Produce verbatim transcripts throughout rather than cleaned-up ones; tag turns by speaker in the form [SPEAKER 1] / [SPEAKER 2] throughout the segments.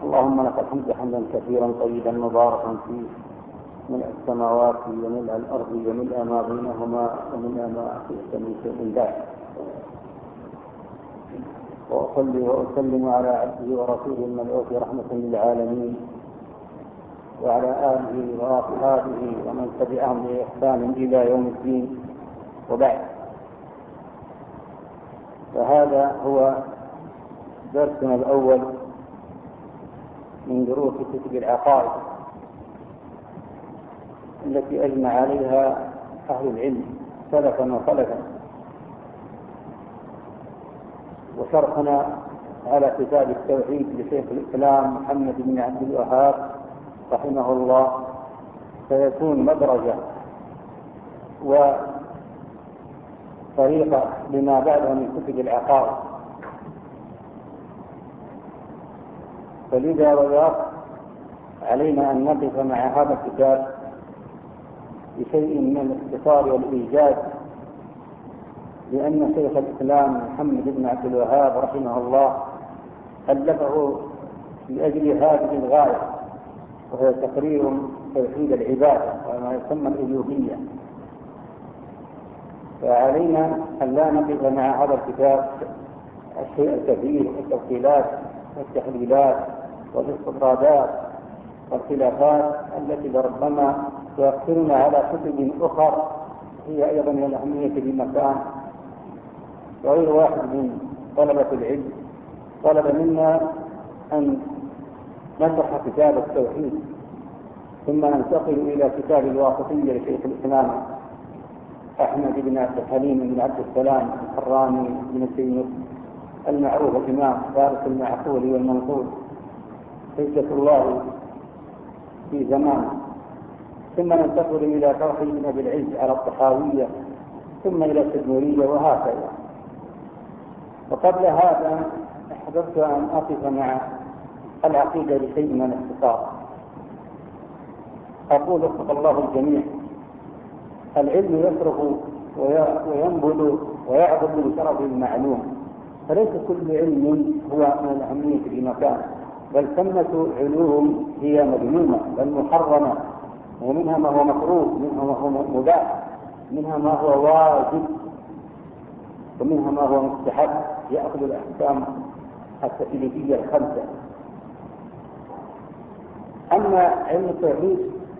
[SPEAKER 1] اللهم لك الحمد حمدا كثيرا طيبا مباركا فيه، ملء السماوات وملء الأرض وملء ما بينهما وملء ما شئت من شيء بعد. وأصلي وأسلم على عبده ورسوله المبعوث رحمة للعالمين وعلى آله وأصحابه ومن تبعهم بإحسان إلى يوم الدين، وبعد. فهذا هو درسنا الأول من دروس كتب العقائد التي أجمع عليها أهل العلم سلفا وخلفا، وشرحنا على كتاب التوحيد لشيخ الإسلام محمد بن عبد الوهاب رحمه الله سيكون مدرجة وطريقة لما بعده من كتب العقائد. فلذا وذاك علينا أن نقف مع هذا الكتاب بشيء من الاختصار والإيجاز، لأن شيخ الإسلام محمد بن عبد الوهاب رحمه الله ألفه لأجل هذه الغاية، وهو تقرير توحيد العبادة وما يسمى الألوهية. فعلينا أن لا نقف مع هذا الكتاب الشيء الكثير والتفصيلات والتحليلات والاستطرادات والخلافات التي لربما تؤثرنا على كتب أخرى هي أيضا من الأهمية بمكان. وغير واحد من طلبة العلم طلب منا أن نشرح كتاب التوحيد ثم ننتقل إلى كتاب الواسطية لشيخ الإسلام أحمد بن عبد الحليم بن عبد السلام الحراني بن تيمية المعروف الإمام فارس المعقول والمنقول حجة الله في زمانه، ثم ننتقل إلى توحيد بن أبي العز على الطحاوية، ثم إلى التدمرية، وهكذا. وقبل هذا أحببت أن أقف مع العقيدة لشيء من الاختصار. أقول وفق الله الجميع: العلم يصرف وينبذ ويعبد بشرف المعلوم، فليس كل علم هو من الأهمية في مكان، بل ثمة علوم هي مذمومة بل محرمة، ومنها ما هو مكروه، منها ما هو مباح، منها ما هو واجب، ومنها ما هو مستحب يأخذ الأحكام التكليفية الخمسة. أما علم التوحيد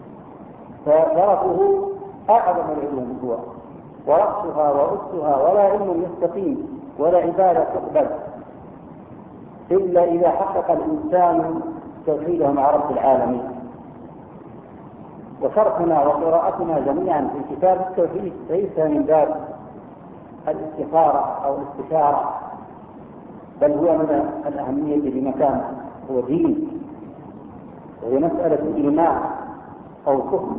[SPEAKER 1] فشرفه أعظم العلوم هو، ورأسها وأسها، ولا علم يستقيم ولا عبادة تقبل إلا إذا حقق الإنسان توحيده مع رب العالمين. وشرحنا وقراءتنا جميعا في كتاب التوحيد ليس من باب الاستخارة أو الاستشارة، بل هو من الأهمية بمكان، هو دين، وهي مسألة إيمان أو كفر.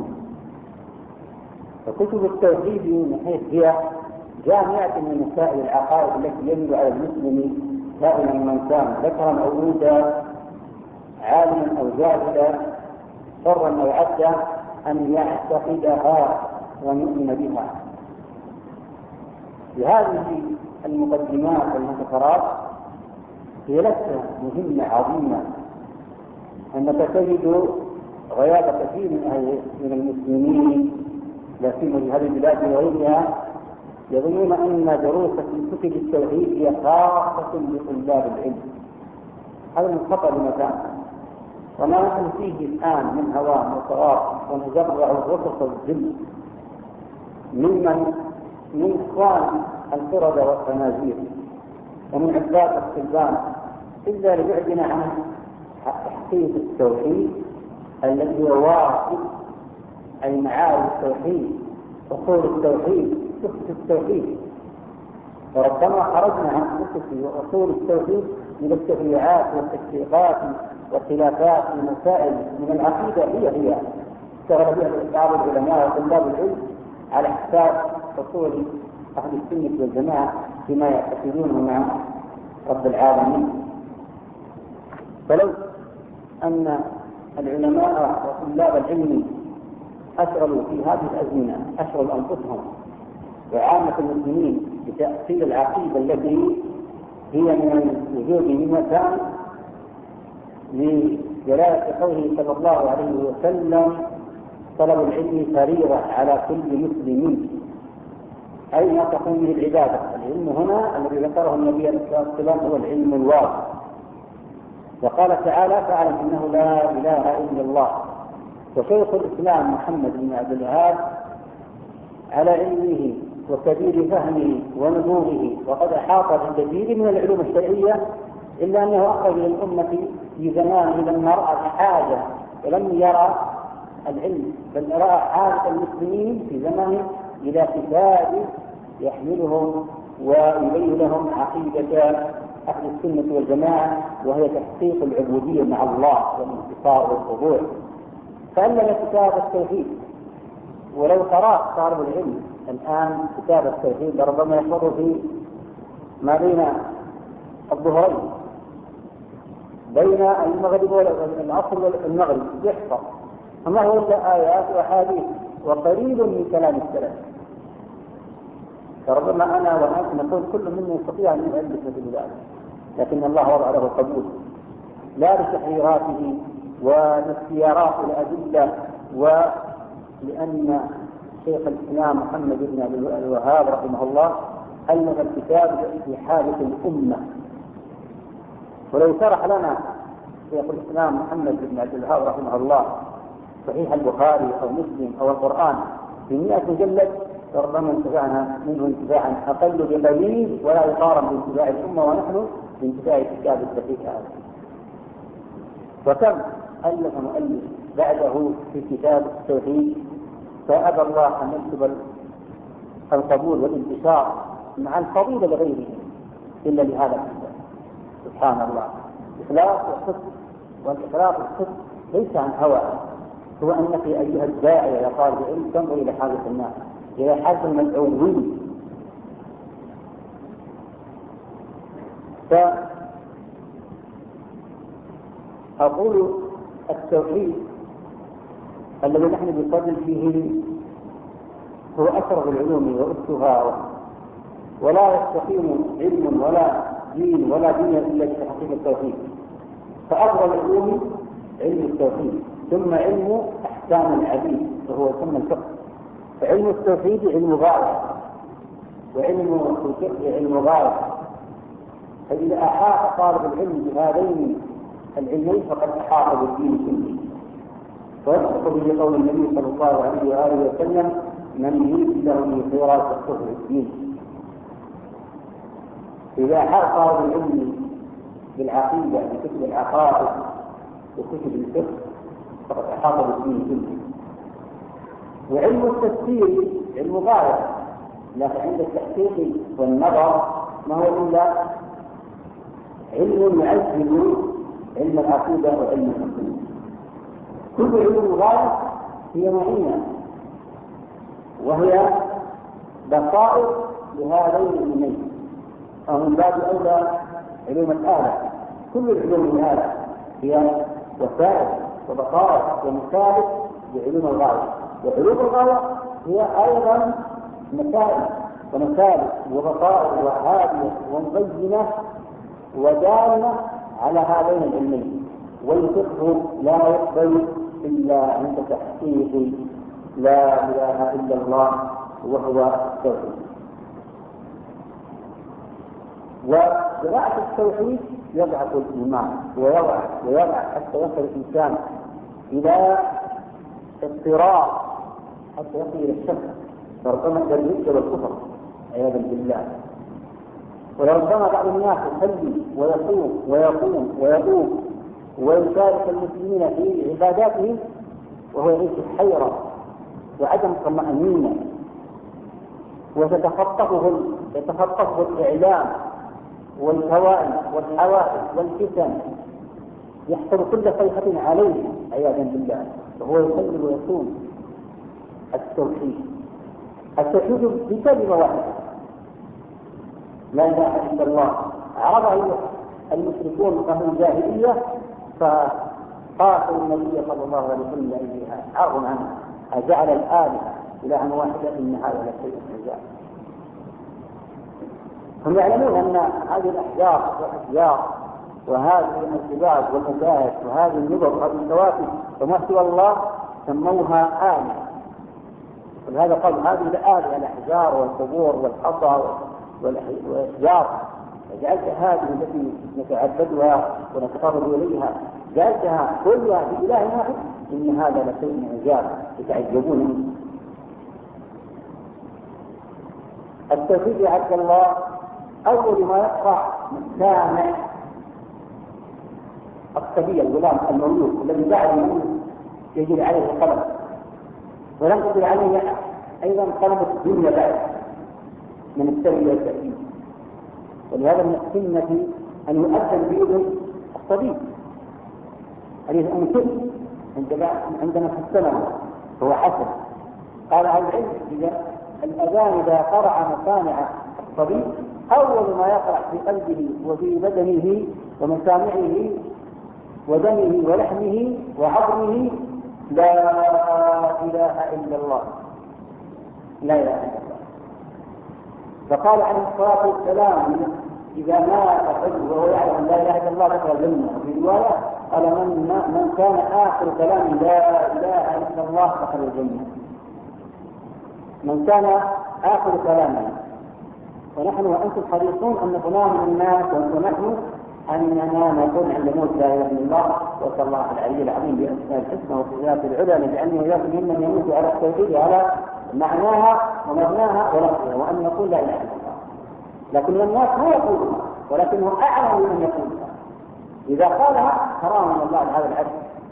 [SPEAKER 1] فكتب التوحيد من حيث هي جامعة من مسائل العقائد التي يجب على المسلم دائما من كان ذكرا أو أنثى، عالما أو جاهلا، حرا أو عبدا، أن يعتقدها ويؤمن بها. بهذه المقدمات والمذكرات هي لسه مهمة عظيمة، أنك تجد غياب كثير من المسلمين لا سيما في هذه البلاد وغيرها يظنون أن دروس في كتب التوحيد هي خاصة لطلاب العلم. هذا من خطأ بمكان، وما نحن فيه الآن من هوان وصغار ونجرع الرفق والذل ممن من إخوان القردة والخنازير ومن عباد الصلبان، إلا لبعدنا عن تحقيق التوحيد الذي هو واجب، أي معارف التوحيد، أصول التوحيد، فقه التوحيد. وربما خرجنا عن فقه وأصول التوحيد من التفريعات والتشقيقات والخلافات والمسائل من العقيدة هي هي اشتغل بها بعض العلماء وطلاب العلم على حساب أصول أهل السنة والجماعة فيما يعتقدونه مع رب العالمين. فلو أن العلماء وطلاب العلم أشغلوا في هذه الأزمنة أشغلوا أنفسهم وعامة المسلمين بتأصيل العقيدة التي هي من الوجود من مكان، لجلالة قوله صلى الله عليه وسلم: طلب العلم فريضة على كل مسلم، أي ما تقوم به العبادة. العلم هنا الذي ذكره النبي عليه الصلاة والسلام هو العلم الواضح. وقال تعالى: فاعلم أنه لا إله إلا الله. وشيخ الإسلام محمد بن عبد الوهاب على علمه وكبير فهمه ونبوغه، وقد أحاط بكثير من العلوم الشرعية، إلا أنه أخرج للأمة في زمانه لما رأى الحاجة ولم يرى العلم، بل رأى حاجة المسلمين في زمانه إلى كتاب يحملهم ويبين لهم عقيدة أهل السنة والجماعة، وهي تحقيق العبودية مع الله والانتصار والخضوع. فألف كتاب التوحيد. ولو قرأ طالب العلم الآن كتاب التوحيد لربما يحفظه في ما بين الظهرين، بين المغرب والعصر والمغرب يحفظ، وما هو إلا آيات وأحاديث وقليل من كلام السلف. فربما أنا وأنت نقول كل منا يستطيع أن يؤلف مثل ذلك، لكن الله وضع له قبول، لا لتحريراته والاختيارات الأدلة، ولأن شيخ الإسلام محمد بن عبد الوهاب رحمه الله ألف الكتاب في حاجة الأمة. ولو شرح لنا شيخ الإسلام محمد بن عبد الوهاب رحمه الله صحيح البخاري أو مسلم أو القرآن بمئة مجلد فربما انتفعنا منه انتفاعا أقل بقليل ولا يقارن بانتفاع الأمة ونحن بانتفاع كتاب التوحيد هذا. وكم ألف مؤلف بعده في كتاب التوحيد، فأبى الله أن يكتب القبول والانتشار مع الفضيلة لغيره إلا لهذا الكتاب. سبحان الله. إخلاص والصدق، والإخلاص والصدق ليس عن هوى، هو أنك أيها الداعي يا طالب العلم تنظر إلى حاجة الناس، إلى حاجة المدعوين. فأقول التوحيد الذي نحن بنصدد فيه هو أشرف العلوم وأسسها، ولا يستقيم علم ولا دين ولا دنيا إلا بتحقيق التوحيد. فأفضل العلوم علم التوحيد، ثم علم أحكام العبيد وهو ثم الفقه. فعلم التوحيد علم غاية، وعلم الفقه علم غاية. فإذا أحاط طالب العلم بهذين العلمين فقد أحاط بالدين كله. ويصدق به قول النبي صلى الله عليه وآله وسلم: من يريد له من خيرات فقهه في الدين. إذا أحاط طالب العلم بالعقيدة بكتب العقائد وكتب الفقه فقد أحاط بالدين كله. وعلم التفسير علم غاية، لكن عند التحقيق والنظر ما هو إلا علم يعزز علم العقيدة وعلم التفسير. كل علم غاية هي معينة، وهي بصائر لهذين العلمين، ومن باب أولى علوم الآلة. كل العلوم الآلة هي وسائل وبصائر ومثالث لعلوم الغاية، وعلوم الغاية هي أيضا مسائل ومثالث وبصائر وهادية ومبينة ودالة على هذين العلمين. والفقه لا يقبل إلا عند تحقيق لا إله إلا الله وهو التوحيد. وقراءة التوحيد يضعف الإيمان ويضع ويضع حتى يصل الإنسان إلى اضطراب، حتى يصل إلى الشك، فربما الرد والكفر عياذا بالله. ولربما بعض الناس يصلي ويصوم ويقوم ويطوف ويشارك المسلمين في عباداتهم وهو يعيش الحيرة وعدم طمأنينة، وتتخطفه يتخطفه الإعلام والهوائل والحوائل والفتن، يحصل كل صيحة عليه عياذا بالله، وهو يصلي ويصوم. التوحيد التوحيد بكلمة واحدة: لا إله إلا الله. عرضها المشركون أهل الجاهلية فقاتلوا النبي صلى الله عليه وسلم لأجلها، عرضوا عنه: أجعل الآلهة إلها واحدة إن هذا لشيء عجاب. هم يعلمون أن هذه الأحجار والأشجار وهذه الجبال والمشاهد وهذه النظر وهذه الكواكب وما سوى الله سموها آلهة. ولهذا قال هذه الآلهة الأحجار والقبور والحصى والأشجار، جعلت هذه التي نتعبدها ونتقرب إليها جعلتها كلها في إله واحد، إن هذا لشيء عجاب يتعجبون منه. التوحيد يا عبد الله أول ما يقع سامع الصبي الغلام المولود الذي بعد منه يجري عليه القلم، ولم تجري عليه أيضا قلم الدنيا بعد من التربية والتأكيد. ولهذا من السنة أن يؤذن بإذن الصبي حديث أم كلثوم عندنا في السنة هو حسن. قال أهل العلم إذا الأذان إذا قرع مسامع الصبي أول ما يقرع في قلبه وفي بدنه ومسامعه ودمه ولحمه وعظمه لا إله إلا الله، لا إله إلا الله. فقال عليه الصلاة والسلام إذا مات الرجل وهو يعلم لا إله إلا الله دخل الجنة. وفي رواية قال من, من كان آخر كلام لا إله إلا الله دخل الجنة. من كان آخر كلامه. ونحن وأنتم حريصون أن نكون من الناس ونحن أننا نقول عند موت لا إله إلا الله وصلى الله العلي العظيم بأسماء الحسنى وصفات العلى نجعلني وإياكم ممن يموت على التوحيد على معناها ومبناها ولفظها، وأن يقول لا إله إلا الله. لكن الناس لا يقولها ولكنه أعلم من يقولها. إذا قالها كرامة من الله لهذا العبد،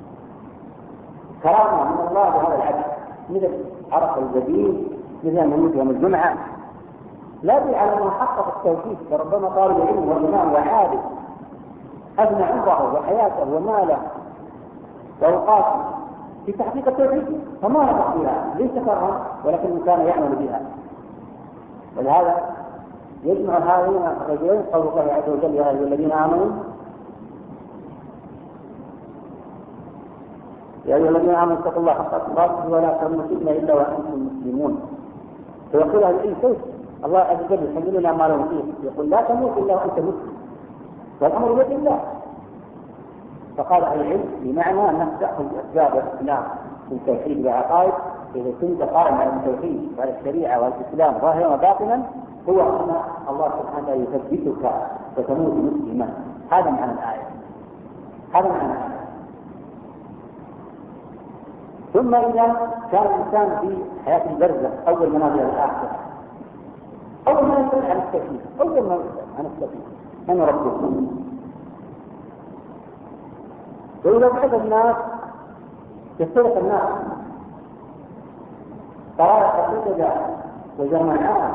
[SPEAKER 1] كرامة من الله لهذا العبد، مثل عرف الجديد مثل من يموت يوم الجمعة لا يدل على أنه حقق التوحيد. فربما طالب علم وإمام وعابد أبنى عمره وحياته وماله وأوقاته في تحقيق التوحيد فما نطق بها ليس كرها ولكنه كان يعمل بها. ولهذا يجمع هذين الرجلين قول الله عز وجل يا أيها الذين آمنوا يا أيها الذين آمنوا اتقوا الله حق تقاته ولا تموتن إلا وأنتم مسلمون. فيقول هذا الشيء كيف الله عز وجل يحمل لنا ما له فيه، يقول لا تموت إلا وأنت مسلم والأمر بيد الله. فقال أهل العلم بمعنى أنك تأخذ أسباب الإسلام في التوحيد والعقائد. إذا كنت قائم على التوحيد وعلى الشريعة والإسلام ظاهرا وباطنا هو أن الله سبحانه يثبتك وتموت مسلما. هذا معنى الآية، هذا معنى الآية. ثم إذا كان الإنسان في حياة البرزخ أول منازل الآخرة أول ما يسأل عن التوحيد أول ما يسأل عن التوحيد من ربكم. وإذا بعد الناس يفترق الناس طرائق حجج وجماعات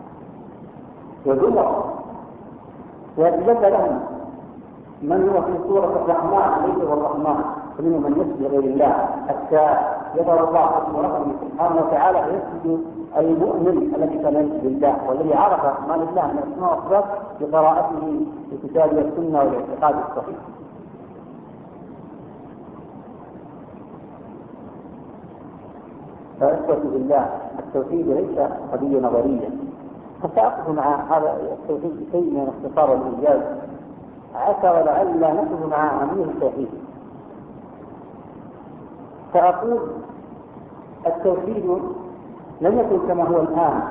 [SPEAKER 1] وزمر ويتبدى لهم من هو في سورة الرحمن ليس هو الرحمن ومنهم من يسجد غير الله حتى يظهر الله سبحانه وتعالى فيسجد المؤمن الذي كان يسجد لله والذي عرف ما لله من الاسماء والصفات بقراءته في الكتاب والسنه والاعتقاد الصحيح. فأثبت بالله التوحيد ليس قضية نظرية. فسأقف مع هذا التوحيد شيء من اختصار الإنجاز عسى ولعل لا نقف مع أهمية التوحيد. فأقول التوحيد لم يكن كما هو الآن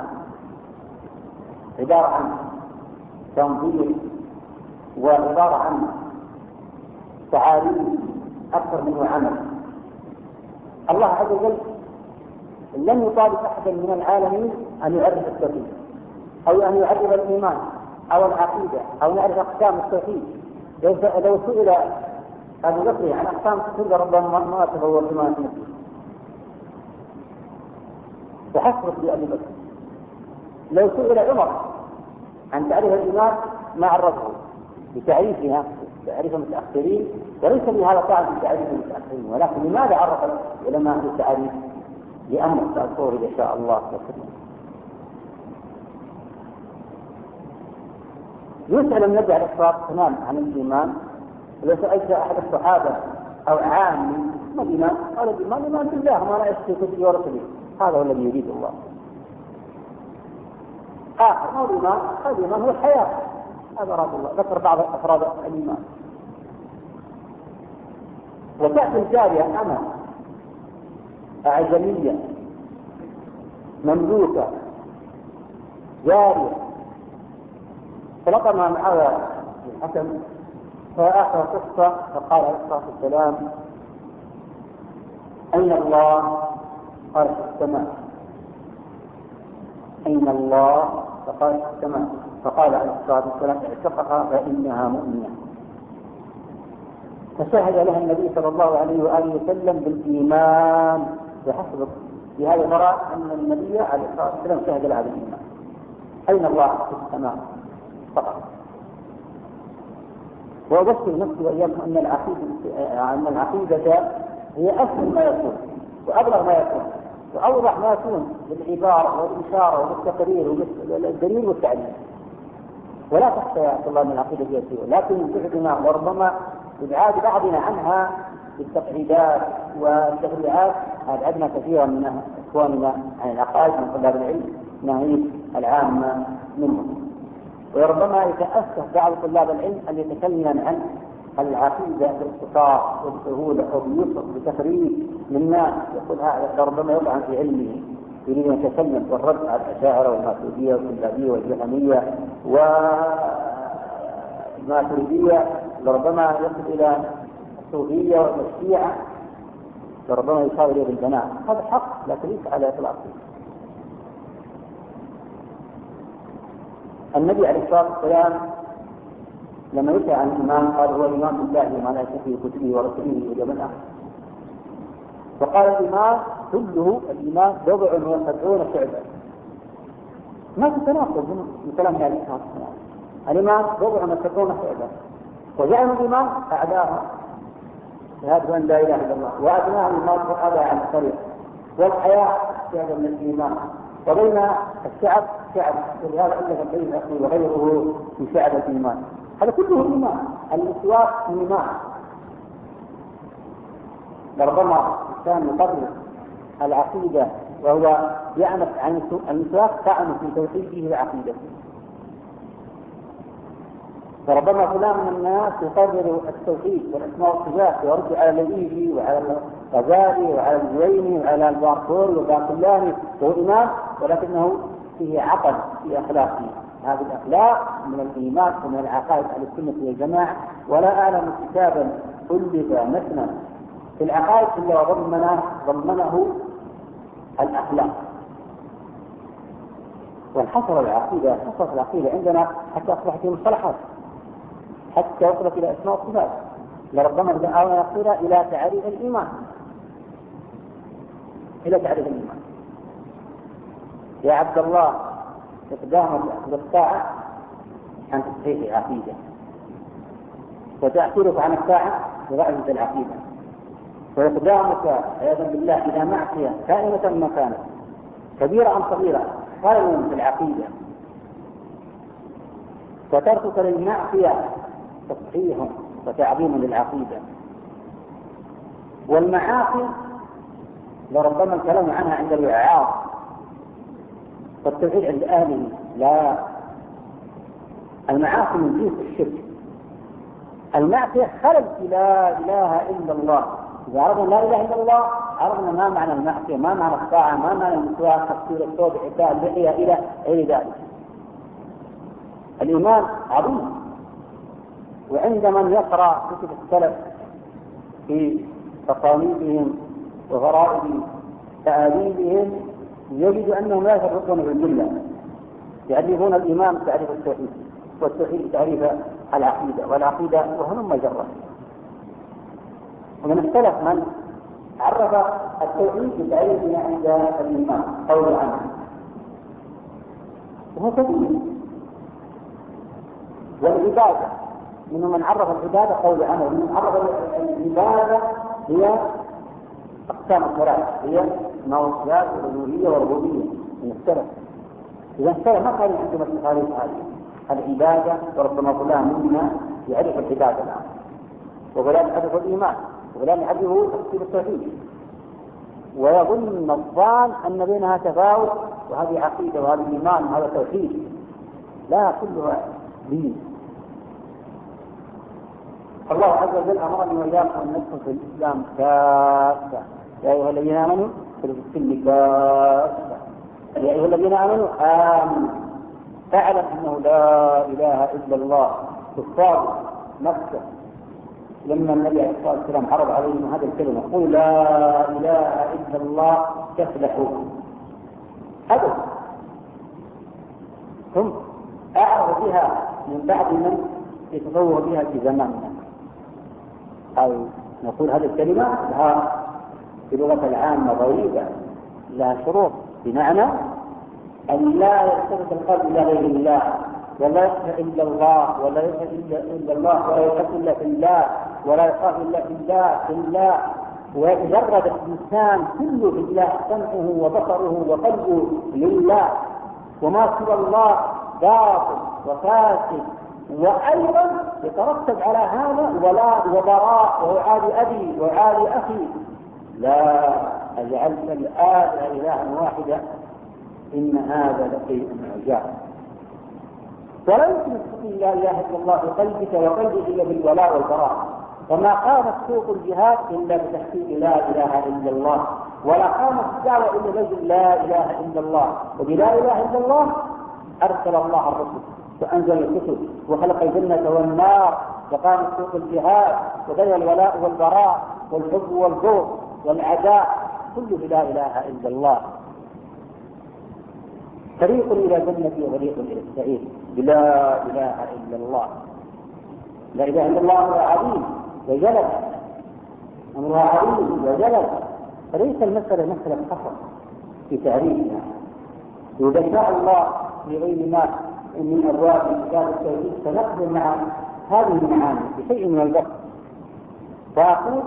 [SPEAKER 1] عبارة عن تنظير وعبارة عن تعاليم أكثر منه عمل. الله عز وجل لم يطالب أحدا من العالمين أن يعرف التوحيد أو أن يعرف الإيمان أو العقيدة أو يعرف أقسام التوحيد. لو سئل أبو بكر عن أقسام التوحيد ربما ما تفور بما نفسه وحسرت بأبي بكر. لو سئل عمر عن تعريف الإيمان ما عرفه بتعريفها تعريف المتأخرين وليس بهذا طعن في تعريف المتأخرين. ولكن لماذا عرف العلماء التعريف؟ لأمر سأذكره إن شاء الله. يسأل النبي عليه الصلاة والسلام عن الإيمان. لو سألت أحد الصحابة أو عام ما الإيمان؟ قال الإيمان إيمان بالله ما لا يشرك به ورسله. هذا هو الذي يريد الله. آخر ما هو الإيمان؟ هذا الإيمان هو الحياة. هذا أراد الله. ذكر بعض أفراد الإيمان وتأتي الجارية أنا أعجمية مملوكة جارية، فلطم معها الحكم فآخر قصة فقال عليه الصلاة والسلام: أين الله؟ قال في السماء. أين الله؟ فقال في السماء. فقال عليه الصلاة والسلام: اعتقها فإنها مؤمنة. فشهد لها النبي صلى الله عليه وآله وسلم بالإيمان بحسب في هذا المرأة أن النبي عليه الصلاة والسلام شهد لها بالإيمان. أين الله؟ في السماء فقط. وأذكر نفسي وإياكم أن العقيدة أن العقيدة هي أسهل ما يكون وأبلغ ما يكون وأوضح ما يكون بالعبارة والإشارة والتقرير والدليل والتعليم. ولا تخشى يا الله من العقيدة السياسية، لكن بعدنا وربما إبعاد بعضنا عنها بالتقعيدات والتفريعات أبعدنا كثيرا من إخواننا عن العقائد من طلاب العلم ناهيك العامة منهم. وربما يتأسف بعض طلاب العلم أن يتكلم عن العقيدة باختصار وبسهولة أو بيسر بتفريج للناس، يقول هذا ربما يطعن في علمه، يريد أن يتكلم والرد على الأشاعرة والماتريدية والكلابية والجهمية والماتريدية، لربما يصل إلى الصوفية والشيعة، لربما يصاب إليه بالبنات. هذا حق لا تليق على إطلاق. النبي عليه الصلاة والسلام لما يسأل عن الإيمان قال: هو الإيمان بالله وما لا يشك في كتبه ورسله واليوم الآخر. وقال: الإيمان كله الإيمان بضع وسبعون شعبة. ما تتناقض من كلام النبي عليه الصلاة والسلام. الإيمان بضع وسبعون شعبة، وجعل الإيمان أعداها شهادة أن لا إله إلا الله، وأدناها الإيمان أبى عن الطريق، والحياة شهادة من الإيمان، وبين الشعب شعب، ولهذا ألف بين أخي وغيره من شعب الإيمان. هذا كله إيمان. الإسواق إيمان. لربما الإنسان يقرر العقيدة وهو يعمل عن الإسواق تعمل في توحيده وعقيدته. فربما فلان من الناس يقرر التوحيد والأسماء والصفات ويرجع على الإيجي وعلى الغزالي وعلى الجويني وعلى الباركوري والباقلاني وهو إمام، ولكنه فيه عقل في أخلاقه. هذه الأخلاق من الإيمان ومن العقائد على السنة والجماعة. ولا أعلم كتابا ألف مثلا في العقائد إلا ضمنه ضمنه الأخلاق. وانحصر العقيدة حصر العقيدة عندنا حتى أصبحت مصطلحات، حتى وصلت إلى أسماء الصفات. لربما دعانا يقول إلى تعريف الإيمان، إلى تعريف الإيمان. يا عبد الله إقدامك بالطاعة عن تصحيح العقيدة، وتأخيرك عن الطاعة بضعف العقيدة، وإقدامك عياذا بالله إلى معصية كائنة مكانة كبيرة أم صغيرة خلل في العقيدة، وتركك للمعصية تصحيح وتعظيم للعقيدة. والمعاصي لربما الكلام عنها عند الوعاظ، والتوحيد عند أهله لا. المعاصي من جنس الشرك. المعصية خلل في لا إله إلا الله. إذا عرفنا لا إله إلا الله عرفنا ما معنى المعصية، ما معنى الطاعة، ما معنى المسواك، تفسير الثوب، حكاية اللحية إلى غير ذلك. الإيمان عظيم. وعند من يقرأ كتب السلف في تصانيفهم وغرائب تآليفهم يجد أنهم لا يفرقون بالجملة، يعرفون الإيمان تعريف التوحيد، والتوحيد تعريف العقيدة، والعقيدة وهم مجرد. ومن السلف من عرف التوحيد بتعريفنا عند الإيمان قول عنه، وهو كثير. والعبادة منهم من عرف العبادة قول عنه، ومن عرف العبادة هي أقسام الثلاث، هي موصلات والألوهية والربوبية من السلف. إذا السلف ما كان عندهم التقاليد هذه العبادة، وربما فلان منا يعرف العبادة الآن، وفلان يعرف الإيمان، وفلان يعرف تفسير التوحيد، ويظن الظان أن بينها تفاوت، وهذه عقيدة وهذا إيمان وهذا توحيد. لا، كلها دين. الله عز وجل أمرني وإياكم أن ندخل في الإسلام كافة. يا أيها الذين آمنوا ادخلوا في السلم كافة. يا أيها الذين آمنوا آمنوا فاعلم أنه لا إله إلا الله. كفار مكة لما النبي عليه الصلاة والسلام عرض عليهم هذه الكلمة قل لا إله إلا الله تفلحوا أبدا، ثم أعرض بها من بعد من يتصور بها في زماننا، أو نقول هذه الكلمة لها في اللغة العامة ضريبة لها شروط، بمعنى أن لا يلتفت القلب إلى غير الله، ولا يخشى إلا الله، ولا يخشى إلا الله، ولا يخاف إلا في الله، ولا يخاف إلا في الله في الله، ويتجرد الإنسان كله بالله، سمعه وبصره وقلبه لله، وما سوى الله باطل وفاسد. وأيضا يترتب على هذا ولا وبراء وعاد أبي وعاد أخي، لا أجعلت الآلهة إلها واحدة إن هذا لشيء عجاب. ولا يمكن أن تقول لا إله إلا الله في قلبك وقلبك إلا بالولاء والبراء، وما قامت سوق الجهاد إلا بتحقيق لا إله إلا الله، ولا قامت الدعوة إلا بجل لا إله إلا الله. وبلا إله إلا الله أرسل الله الرسل وأنزل الكتب وخلق الجنة والنار، وقامت سوق الجهاد وبين الولاء والبراء والحب والبغض والعداء، كله بلا إله إلا الله. طريق إلى جنة وطريق إلى السعير بلا إله إلا الله. لا إله إلا الله هو عظيم وجلل، أمرها عظيم وجلل، فليس المسألة مسألة حصر في تعريفنا. وإذا شاء الله في غير ما من أبواب كتاب التوحيد سنقبل مع هذه المعاني بشيء من الوقت. فأقول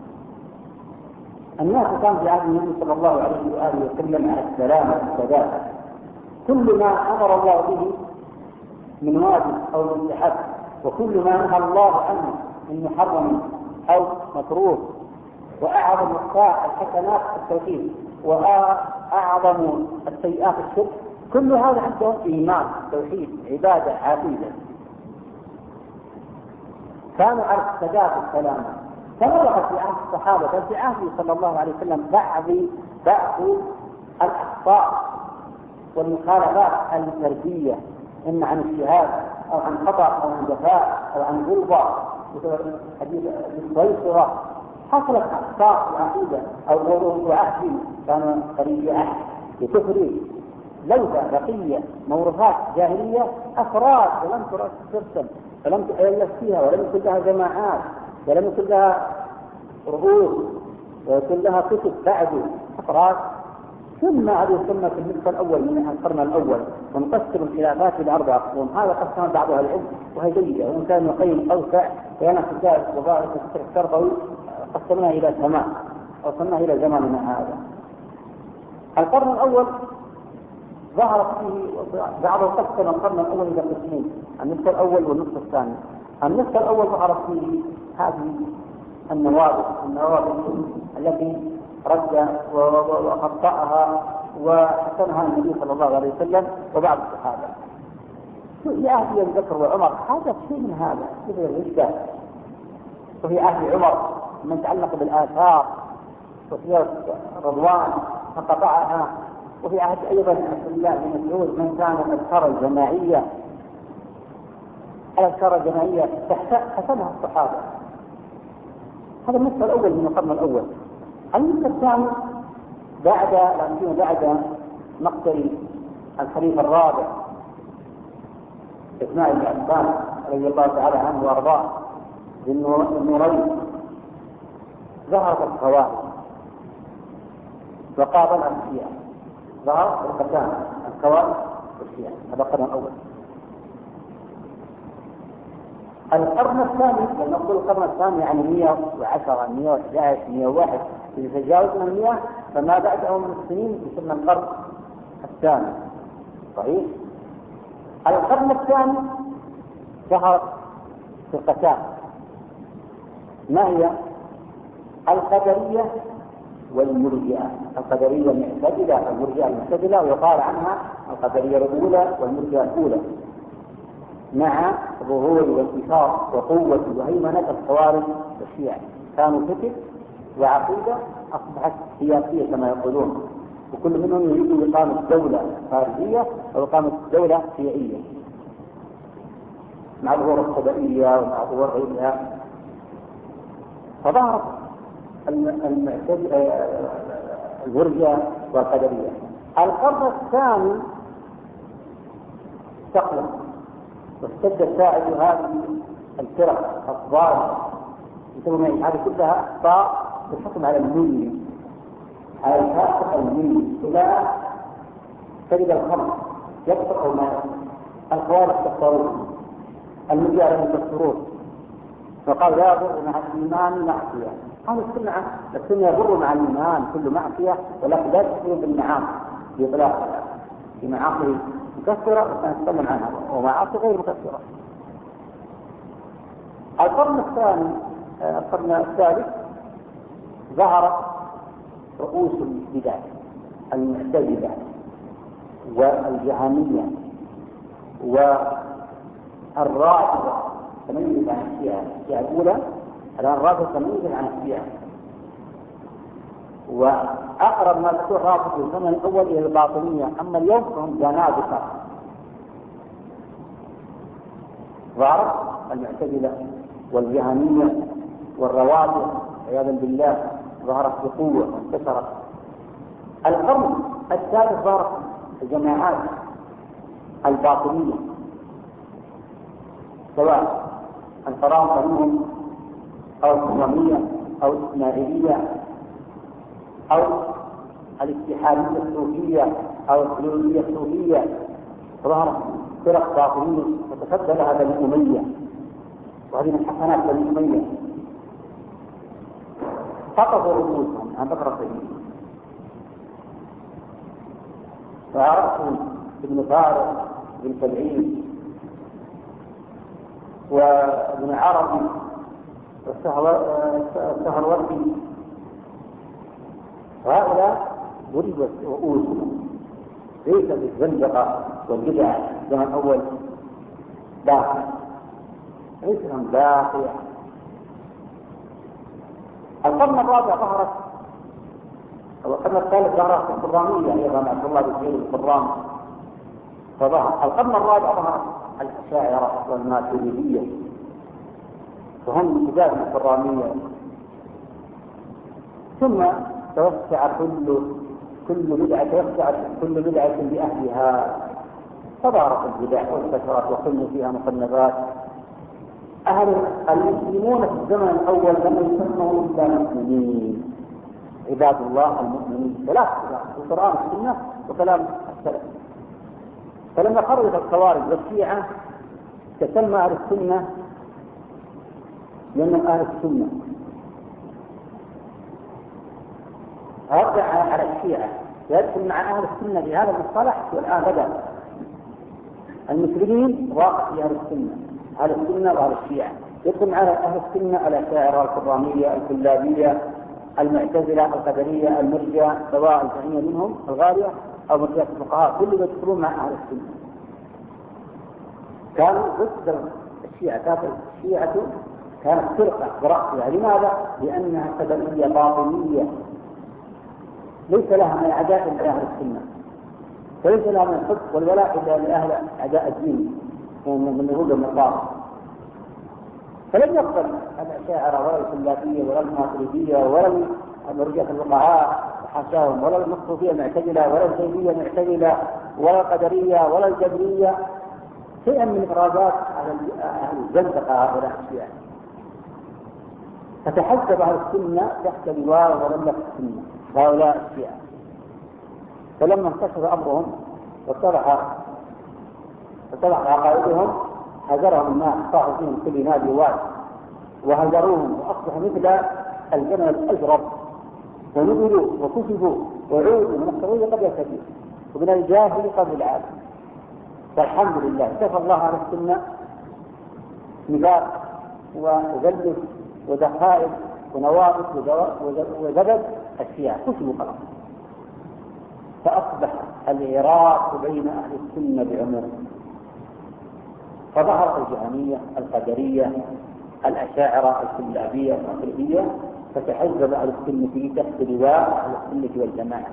[SPEAKER 1] الناس كان في عهد النبي صلى الله عليه وآله وسلم على السلام والسداد، كل ما أمر الله به من واجب أو من مستحب، وكل ما نهى الله عنه من محرم أو مكروه، وأعظم الحسنات التوحيد وأعظم السيئات الشرك، كل هذا عندهم إيمان توحيد عبادة عقيدة. كانوا على السداد والسلام، فمرت في عهد الصحابة بل في عهده صلى الله عليه وسلم بعض بعض الأخطاء والمخالفات الفردية، إما عن اجتهاد أو عن خطأ أو عن جفاء أو عن غلظة حديث السيطرة، حصلت أخطاء في العقيدة أو غلظ عهد كان قريب عهد بكفر لوثة بقية موروثات جاهلية أفراد ولم ترسل ولم تؤلف فيها ولم يكن لها جماعات ولم يكن لها رؤوس ويكون لها كتب بعد أفراد. ثم هذه السنة في النصف الأول من القرن الأول، ونقسم الخلافات إلى أربع أقسام. هذا قسم بعضها العلم وهي جيدة، وإن كان يقيم أوسع كان كتاب وظائف الفكر التربوي قسمناها إلى ثمان أو قسمناها إلى زماننا هذا. القرن الأول ظهرت فيه بعض قسم القرن الأول إلى قسمين، النصف الأول والنصف الثاني. النصف الأول ظهرت فيه هذه النوابغ النوابغ التي رد وخطأها وحسنها النبي صلى الله عليه وسلم وبعض الصحابة. في عهد أبي بكر وعمر هذا شيء من هذا مثل الردة، وفي عهد عمر من تعلق بالآثار وفي رضوان فقطعها، وفي عهد أيضا عبد الله بن مسعود من كان الأذكار الجماعية الأذكار الجماعية حسنها الصحابة. هذا النصف الأول من القرن الأول. النصف الثاني بعد الأمثلة بعد مقتل الخليفة الرابع عثمان بن عفان رضي الله تعالى عنه وأرضاه بالنورين، ظهرت الخوارج وقابل الشيعة، ظهر فرقتان الخوارج والشيعة. هذا القرن الأول. القرن الثاني لما نقول القرن الثاني يعني مئة وعشرة مئة وأحد عشر مئة وواحد، إذا تجاوزنا المئة فما بعده من السنين يسمى القرن الثاني. صحيح. القرن الثاني ظهر فرقتان، ما هي؟ القدرية والمرجئة. القدرية المعتزلة والمرجئة المعتزلة، ويقال عنها القدرية الأولى والمرجئة الأولى. مع ظهور وانتشار وقوة وهيمنة الخوارج الشيعة. كانوا فكر وعقيدة أصبحت سياسية كما يقولون، وكل منهم يريد إقامة دولة خارجية أو إقامة دولة شيعية مع ظهور القبائلية ومع ظهور غيرها. فظهرت المرجئة والقدرية. القرن الثاني استقلت واستجد ساعد هذه الفرق الضالة يسمون هذه كلها أخطاء بالحكم على الملي، على الفاسق الملي، إلى تجد الخمر يكثر أو ما يكثر، الخوارج يكثرون، المرجئة يكثرون، وقال لا يضر مع الإيمان معصية. هذا السنة السنة يضر مع الإيمان كل معصية، ولكن لا تكون بالمعاصي بإطلاق، في معاصي مكثرة وسنتكلم عنها ومعاصي غير مكثرة. القرن الثاني القرن الثالث ظهرت رؤوس البدع المعتزلة والجهمية والرافضة تميز عن الشيعة. الشيعة الأولى الآن الرافضة تميز عن الشيعة، وأقرب ما تكون رافضة في الزمن الأول إلى الباطنية، أما اليوم فهم زنادقة. ظهرت المعتزلة والجهمية والروافض عياذا بالله، ظهرت بقوة وانتشرت. القرن الثالث ظهرت الجماعات الباطنية، سواء الفرامطة منهم أو الكرامية أو الإسماعيلية أو الاتحادية الصوفية أو الحلولية الصوفية. ظهرت فرق باطنية وتصدى لها بني أمية، وهذه من حسنات بني أمية. فقطوا رؤوسهم عن بكر الصديق، وعرفتم ابن فارس بن سبعين وابن عربي والسهروردي، وهؤلاء ضربت رؤوسهم ليس بالزندقة والبدع زمن أول باقي، ليس لهم باقية. القرن الرابع ظهرت القرن الثالث ظهرت القرامية أيضا مع عبد الله بن زيد القرامي، فظهر القرن الرابع ظهرت الأشاعرة والماتريدية، وهم كتاب القرامية. ثم توسع كل كل بدعة توسعت كل بدعة بأهلها، فظهرت البدع وانتشرت وقلنا فيها مصنفات. أهل المسلمون في الزمن الأول لم يسموا إلا مسلمين، عباد الله المؤمنين، ثلاث القرآن والسنة وكلام السلف. فلما خرجت الخوارج والشيعة تسمى أهل السنة لأنهم أهل السنة، رجع على الشيعة يدخل مع أهل السنة بهذا المصطلح. والآن بدأ المسلمين واقع في أهل السنة، أهل السنة وأهل الشيعة، يدخل على أهل السنة الأشاعرة الكرامية الكلابية المعتزلة القدرية المرجئة، سواء الجهمية منهم الغالية أو مرجئة الفقهاء، كلهم يدخلون مع أهل السنة. كانوا ضد الشيعة، كانت الشيعة كانت فرقة برأسها. لماذا؟ لأنها قدرية باطنية ليس لها من أعداء إلا أهل السنة، فليس لها من الحب والولاء إلا لأهل أعداء الدين من اليهود والنصارى. فلم يقبل الأشاعرة ولا الكلابية ولا الماتريدية ولا مرجئة الفقهاء وحاشاهم ولا النصوصية المعتزلة ولا الزيدية المعتزلة ولا القدرية ولا الجبرية شيئا من إفرادات أهل الزندقة هؤلاء الشيعة. فتحزب أهل السنة تحت لواء ورملة السنة هؤلاء الشيعة. فلما انتشر أمرهم واتضح واتضح عقائدهم هجرهم الناس، صاروا فيهم كل نادي واحد وهجروهم وأصبحوا مثل الجمل الأجرب، ونزلوا وكسبوا وعودوا من الصغير قبل الكبير ومن الجاهل قبل العالم. فالحمد لله كفى الله على السنة نفاق وذلة ودقائق ونواقص وزبد الشيعة كسبوا خلاص. فأصبح العراق بين أهل السنة بعموم، فظهر الجهمية القدرية الأشاعرة الكلابية المغربية، فتحزب أهل السنة تحت لواء أهل السنة والجماعة.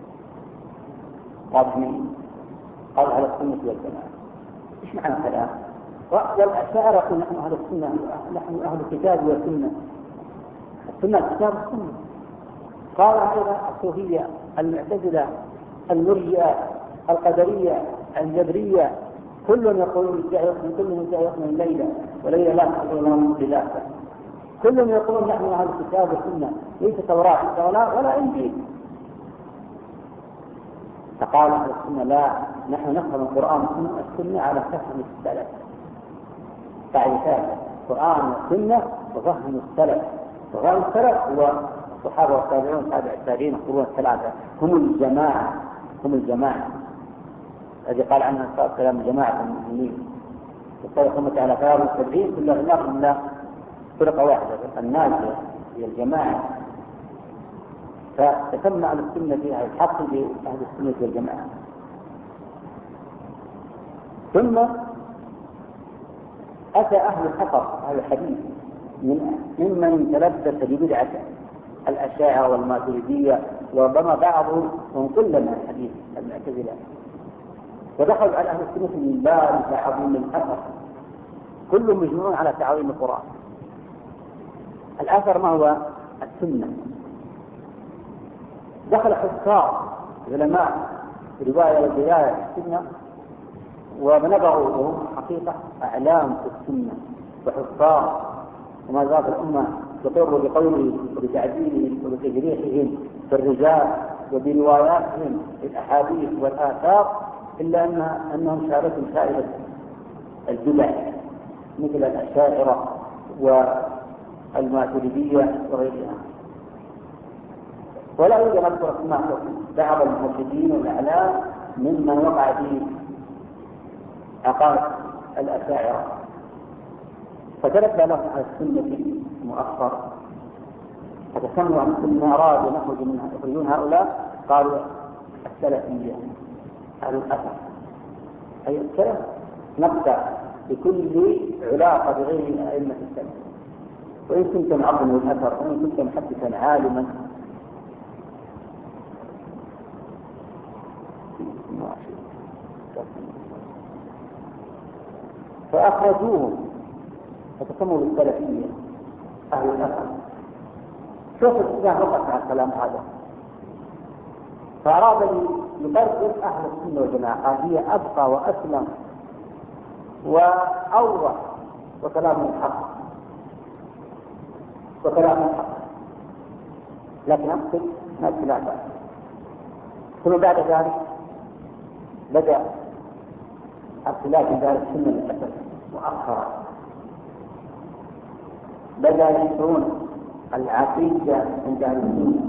[SPEAKER 1] واضحين؟ قال أهل السنة والجماعة. إيش معنى الكلام؟ والأشاعرة يقول نحن أهل السنة، نحن أهل الكتاب والسنة. السنة الكتاب والسنة. قال أيضا الصوفية المعتزلة المرجئة القدرية الجبرية كل يقولون كل يقولون الليلة وليلة لا تقولون خلافه. كل يقولون نحن أهل الكتاب والسنة، ليس توراة ولا ولا إنجيل. فقال أهل السنة لا، نحن نفهم القرآن والسنة على فهم السلف. تعريفات القرآن والسنة وفهم السلف. وفهم السلف هو الصحابة والتابعون تابع التابعين القرون الثلاثة، هم الجماعة، هم الجماعة الذي قال عنها صلى الله عليه وسلم جماعة المسلمين. وقال على كلام التابعين كلها النار من فرقة واحدة الناجية هي الجماعة. فتسمى أهل السنة فيها الحق بأهل السنة والجماعة. ثم أتى أهل الحقر أهل الحديث ممن تلبس ببدعة الأشاعرة والماتريدية، وربما بعضهم وكل من الحديث المعتزلة، ودخلوا على أهل السنة من باب تعظيم الأثر. كلهم مجموعون على تعظيم القرآن. الأثر ما هو؟ السنة. دخل حفاظ علماء رواية ودراية السنة ونبغوا وهم حقيقة أعلام في السنة وحفاظ، وما زالت الأمة تقر بقوله وبتعديله وبتجريحهم في الرجال وبرواياتهم في الأحاديث والآثار، إلا أن أنهم شاركوا سائر البدع مثل الأشاعرة والماتريدية وغيرها. ولا يوجد نذكر اسماء بعض المرشدين والأعلام ممن وقع في عقائد الأشاعرة، فتلبى لهم على السنة مؤخر. فتسموا عن السنة أرادوا نخرج منها يخرجون هؤلاء قالوا السلفية أهل الأثر، أي السلف نقطع بكل علاقة بغير أئمة السلف. وإن كنتم عظموا الأثر وإن كنتم محدثا عالما فأخرجوهم فتسموا بالسلفية أهل الأثر. شوف الإسلام وقف على الكلام هذا، فأراد يقرب أهل السنة والجماعة هي أبقى وأسلم وأوضح وكلام الحق وكلام الحق، لكن أقصد ما الخلافات. ثم بعد ذلك بدأ الخلاف في دار السنة للأسف مؤخرا، بدأ ينشرون العقيدة عند أهل السنة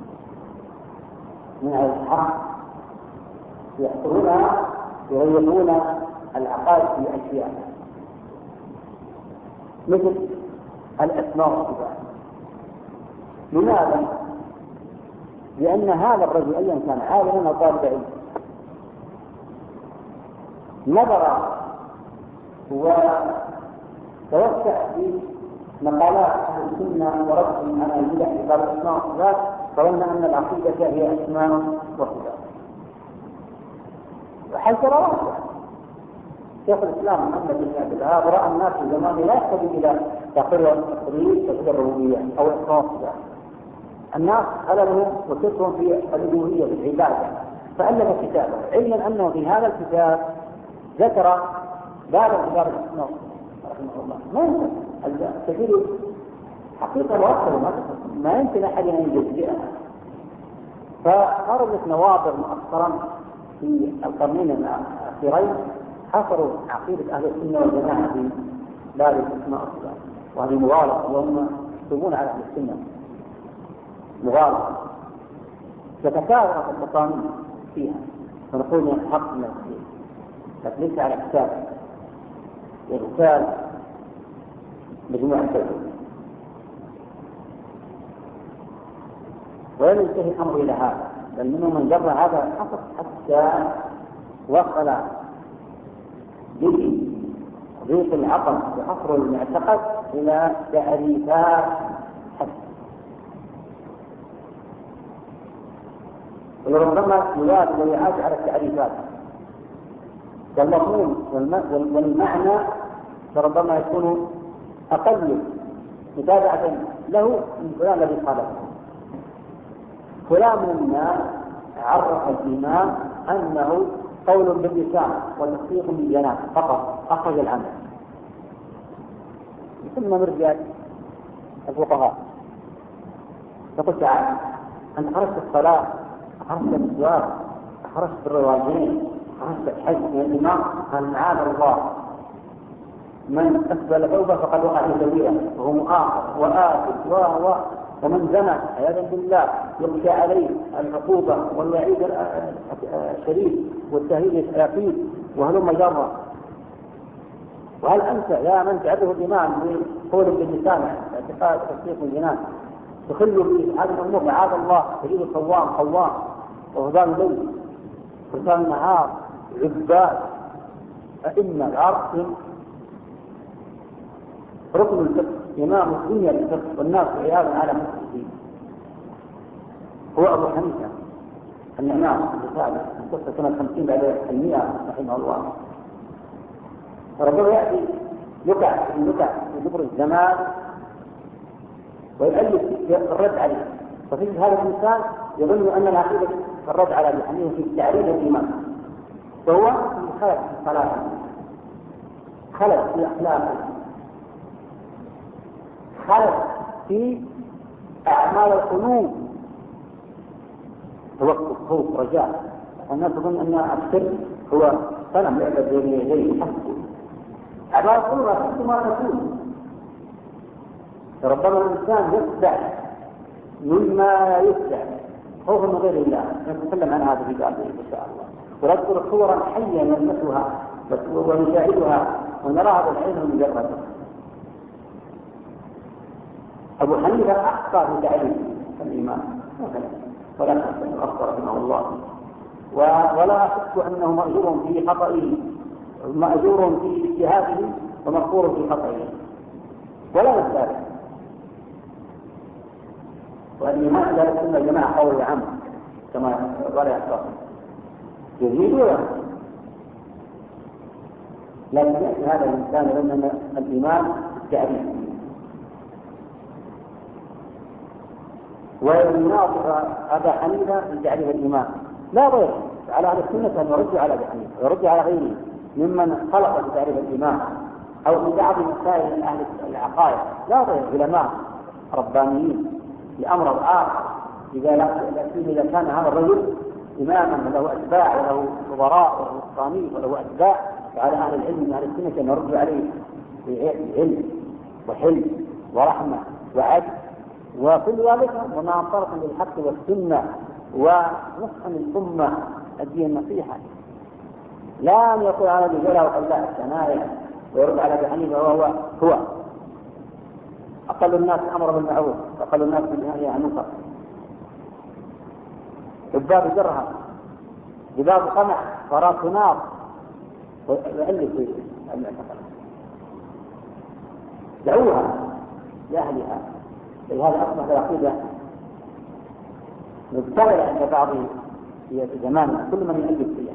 [SPEAKER 1] من الحق، يحصرونها يغيرون العقائد في أشياء مثل الأسماء والصفات. لماذا؟ لأن هذا الرجل أيا كان عالما أو طالب علم نظر وتوسع في مقالات أهل السنة ورد على البدع في باب الأسماء والصفات، فظن أن العقيدة هي أسماء وصفات. وحذر واحد شيخ الإسلام محمد بن عبد الوهاب رأى الناس في زمانه لا يحتاج إلى تقرير التقرير توحيد الربوبية أو الأسماء والصفات. الناس خللهم وفكرهم في الألوهية في العبادة، فألف كتابه علما أنه في هذا الكتاب ذكر باب كتاب الأسماء رحمه الله. ما يمكن الكثير حقيقة واحدة ما يمكن أحد أن يجزئها. فخرجت نوابغ مؤخرا في القرنين الأخيرين حصروا عقيدة أهل السنة والجماعة في باب الأسماء والصفات، وهذه مغالطة وهم يكتبون على أهل السنة مغالطة. تتكاثر التقانين فيها فنقول من الحق من الدين، لكن ليس على حساب إرسال مجموعة كذب. ولم ينتهي الأمر إلى هذا، بل منهم من جرى هذا الحق حتى وصل به ضيق العقل وحصر المعتقد إلى تعريفات حسب، ولربما يواد ويعاد على التعريفات، والمفهوم والمعنى لربما يكون أقل متابعة له من فلان الذي قاله. فلان من الناس عرف الإيمان أنه قول باللسان وتصديق بالجنان فقط، أخرج العمل. ثم مرجع الفقهاء تقول تعالى أنت خرجت الصلاة، خرجت الزواج، خرجت بالرواجين، خرجت الحج من الإمام، قال معاذ الله من أسبل ثوبه فقد وقع في كبيرة وهو مؤاخذ وآثم و ومن زنى عياذا بالله يخشى عليه العقوبة والوعيد الشديد والتهديد الأكيد وهلم جرا. وهل أنت يا من تعرف الإيمان بقول باللسان اعتقاد تصديق الجنان تخل به هذه الأمور معاذ الله تجد صوام قوام وغضان ليل فرسان نهار عباد أئمة العرب ركن الفقه إمام الدنيا بالفقه والناس عياذا على مسلمين هو أبو حنيفة النعمان الثالث قصة سنة خمسين بعد المئة رحمه الله. ربما يأتي يقع يقع في دبر الزمان ويؤلف الرد عليه، ففي هذا الإنسان يظن أن العقيدة الرد على أبي حنيفة في تعريف الإيمان، وهو في خلل في صلاته، خلل في أخلاقه، خلل في أعمال القلوب، توقف خوف رجاء. الناس تظن أن السر هو صنم يعبد بين يديه حسب أعمال القلوب حسب ما تكون. ربما الإنسان يخدع مما يخدع خوفا من غير الله، نتكلم عن هذا في بعضه إن شاء الله، ونذكر صورا حية نلمسها ونشاهدها ونراها بالعين المجرد. أبو حنيفة أخطأ في تعريف الإيمان ولا أحسن أخطأ رحمه الله، ولا أشك أنه مأجور في خطئه، مأجور في اجتهاده ومغفور في خطئه ولا يستاهل. والإيمان لا يكون الجماعة قول عام كما ولا يحصل يزيدون، لكن يأتي هذا الإنسان لأن الإيمان التعريف ويناظر أبا حنيفة في تعريف الإيمان لا غير على أهل السنة أن يرد على أبي حنيفة ويرد على غيره ممن خلق في تعريف الإيمان أو في بعض مسائل أهل العقائد لا غير علماء ربانيين لأمر آخر. إذا إذا كان هذا الرجل إماما وله أتباع وله نظراء وله صانيف وله أتباع فعلى أهل العلم من أهل السنة أن يرد عليه بعلم وحلم ورحمة وعدل وكل ذلك مناصرة للحق والسنة ونصح للأمة الدين النصيحة. لا أن يقول على رجاله وقلاء الثنايا ويرد على أبي حنيفة وهو هو أقل الناس أمر بالمعروف وأقل الناس بالنهي عن المنكر، جباب درهم جباب قمح فراس نار ويؤلف في المعتقد. دعوها لأهلها، لهذا أصبح العقيدة مبتلى عند بعض في زماننا كل من يؤلف فيها.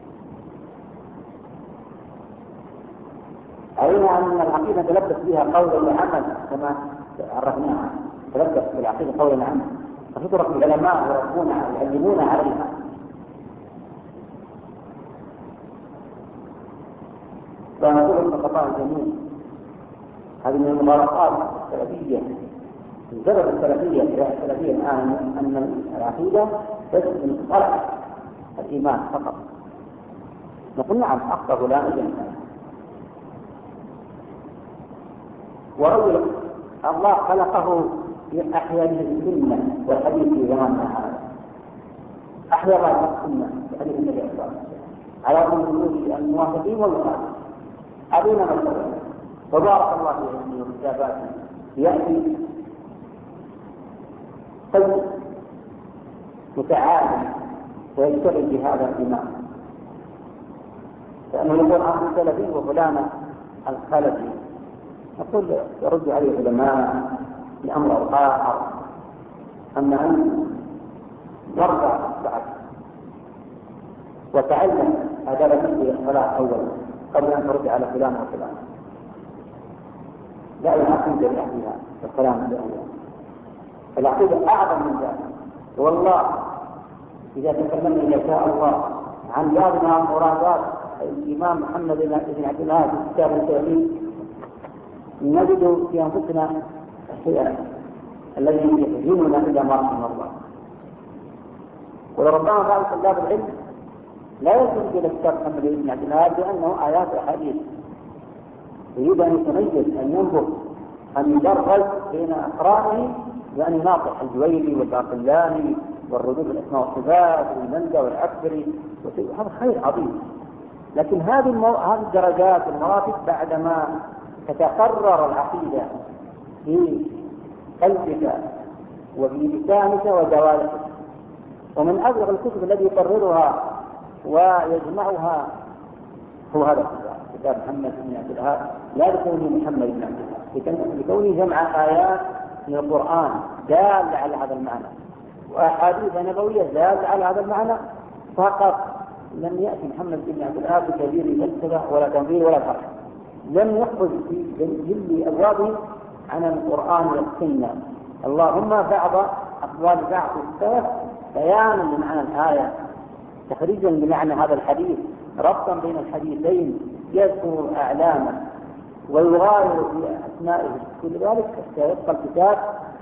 [SPEAKER 1] علينا أن العقيدة تلبس بها قولا وعمل كما عرفناها، تلبس بالعقيدة قولا وعمل، فتترك العلماء يربون يعلمون عليها. فنقول أن قطاع الجميع هذه من المغالطات السلفية، الزبد السلفية السلفية الآن أن العقيدة بس من طلب الإيمان فقط. نقول نعم أخطأ لا أجل، ورجل الله خلقه أحيا به السنة والحديث في زماننا هذا، أحيا الله السنة والحديث النبي صلى الله عليه وسلم على وجود الموافقين والمخالفين. أبينا مثلا وبارك الله في علمه وكتاباته يأتي قلب متعالي ويشتغل بهذا الإيمان، فأنه يقول عن السلفي وفلانة الخلفي نقول يرد عليه العلماء بأمر آخر، أما أن يرجع بعد وتعلم هذا نفسه الصلاة أولا قبل أن ترد على فلان وفلان، لا العقيدة لأهلها والكلام لأهلها. العقيدة أعظم من ذلك. والله إذا تكلمنا إذا شاء الله عن بعض مرادات الإمام محمد بن عبد الوهاب في كتاب التوحيد نجد في أنفسنا الشيء الذي يحزننا إلى ما رحم الله. ولربما بعض طلاب العلم لا يصل إلى كتاب محمد بن عبد الوهاب لأنه آيات وحديث، يريد أن يتميز أن ينظر أن يدرج بين أقرانه وأن يناطح الجويني والباقلاني والردود الأسماء والصفات والمندى والعكبري، هذا خير عظيم. لكن هذه المو... هذه الدرجات والمراتب بعدما تتقرر العقيدة في قلبك وفي لسانك وجوارحك. ومن أبلغ الكتب التي يقررها ويجمعها هو هذا الكتاب، كتاب محمد بن عبد الوهاب، لا لكونه محمد بن عبد الوهاب، لكونه جمع آيات من القرآن دالة على هذا المعنى وأحاديث نبوية دالة على هذا المعنى فقط. لم يأتي محمد بن عبد الوهاب بكبير فلسفة ولا تنظير ولا فرح، لم يخرج في جل أبوابه عن القرآن والسنة، اللهم بعض أقوال بعض السلف بيانا لمعنى الآية، تخريجا لمعنى هذا الحديث، ربطا بين الحديثين، يذكر أعلاما ويغاير في أسمائه، كل ذلك سيبقى الكتاب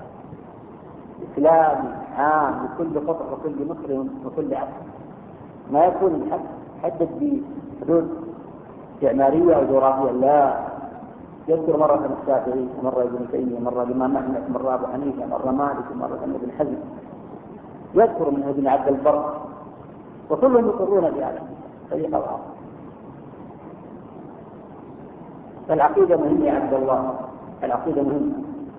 [SPEAKER 1] إسلامي عام لكل قطر وكل مصر وكل عصر، ما يكون حدد بحدود استعمارية أو جغرافية، لا، يذكر مرة الشافعي ومرة ابن تيمية ومرة الإمام أحمد ومرة أبو حنيفة ومرة مالك ومرة ابن حزم، يذكر من ابن عبد البر، وكلهم يقرون بهذا طريقة الآخر. العقيدة مهمة يا عبد الله، العقيدة مهمة.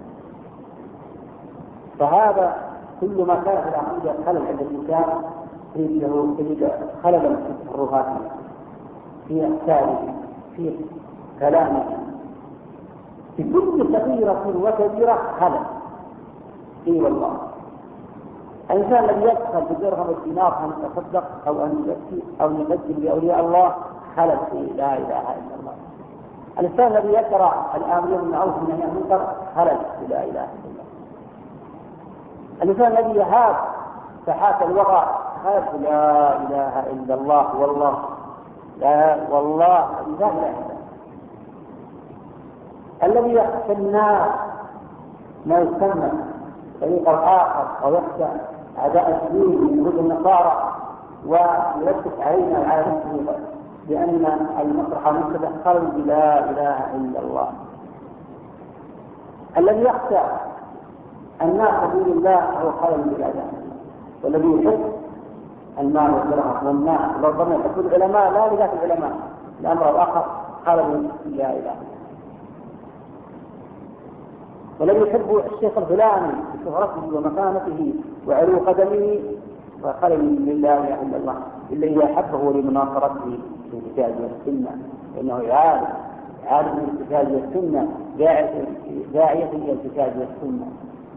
[SPEAKER 1] فهذا كل ما كان في العقيدة خلل عند الإنسان يريد له يريد خللا في تصرفاته، في أفكاره، في كلامه، في كل صغيرة وكبيرة خلل. إي والله الإنسان الذي يدخل بدرهم الدينار أن يتصدق أو أن يزكي أو يقدم لأولياء الله خلل في لا إله إلا الله. الإنسان الذي يقرأ الآمرين بالمعروف والنهي عن المنكر خلل في لا إله إلا الله. الإنسان الذي يهاب ساحات الوغى خلل في لا إله إلا الله والله لا والله لا إله إلا الذي يخشى الناس ما يسمى طريق الآخر أو يخشى أعداء الدين من يهود النصارى ويركز علينا وعلى نفسه بأن المصلحة مصلحة خلل بلا إله إلا الله. الذي يخشى الناس سبيل الله هو خلل بلا إله إلا الله. والذي يحب المال والدرهم والناس ربما يحب العلماء لا لذات العلماء، الأمر الآخر خلل بلا إله إلا الله. والذي يحب الشيخ الفلاني بشهرته ومكانته وعلو قدمه فخلل لله الا الله، الا اذا حبه لمناصرته في الكتاب والسنه، لانه عالم عالم من الكتاب والسنه داعيه الى الكتاب والسنه.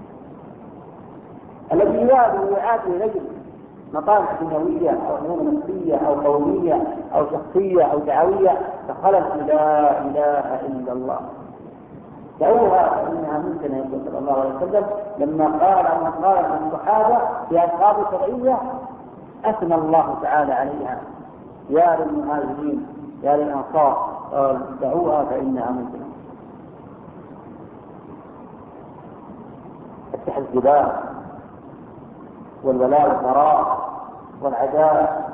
[SPEAKER 1] الذي يوالي ويعادي رجل مقام دنيويه او امور نفسيه او قوميه او شخصيه او دعويه فخلل لا اله الا الله. دعوها فإنها ممكن يقول صلى الله عليه وسلم لما قال من قال من الصحابة في ألقاب شرعية أثنى الله تعالى عليها يا للمهاجرين يا للأنصار، قال دعوها فإنها ممكن. التحزبات والولاء والبراء والعداء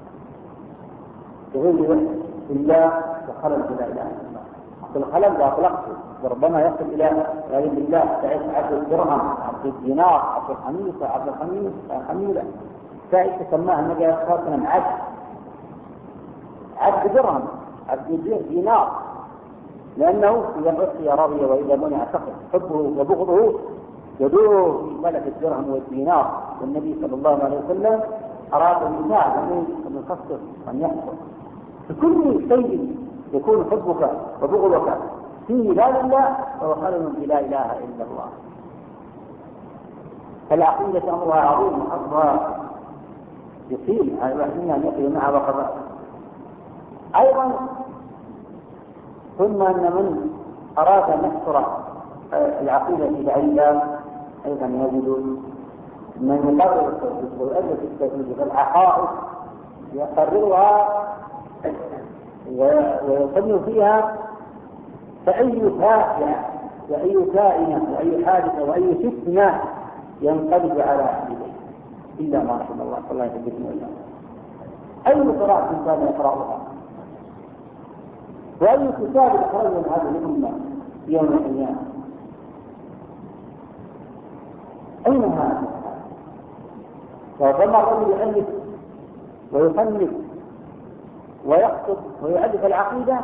[SPEAKER 1] بغير الله وخلل بلا إله إلا الله. الخلل لا أطلقته وربما يصل إلى غير الله تعيش عبد الدرهم عبد الدينار عبد الخميسة عبد الخميلة تعيش تسماها النبي صلى الله عليه وسلم عبد عبد درهم عبد دينار، لأنه إذا أعطي رضي وإذا منع سخط، حبه وبغضه يدور في ملك الدرهم والدينار. والنبي صلى الله عليه وسلم أراد المثال أن يخصص وأن يحصر في كل شيء يكون حبك وبغضك فيه لا لله فهو خلل في لا إله إلا الله. العقيدة أمرها عظيم وأمرها يصيب على الواحد أن يقي معها وقضاء. أيضا ثم أن من أراد أن يحصر العقيدة في بعيدا أيضا يجد من يقرر التوحيد ويؤلف التوحيد والعقائد يقررها ويصنف فيها، فأي فاجعة وأي كائنة وأي حادثة وأي فتنة ينقلب على عقيدته إلا ما رحم الله صلى الله عليه وسلم. أي قراءة كان يقرأها وأي كتاب يخرج من هذه الأمة يوم القيامة أين هذا؟ فظل الرجل يؤلف ويصنف ويقصد ويؤلف العقيدة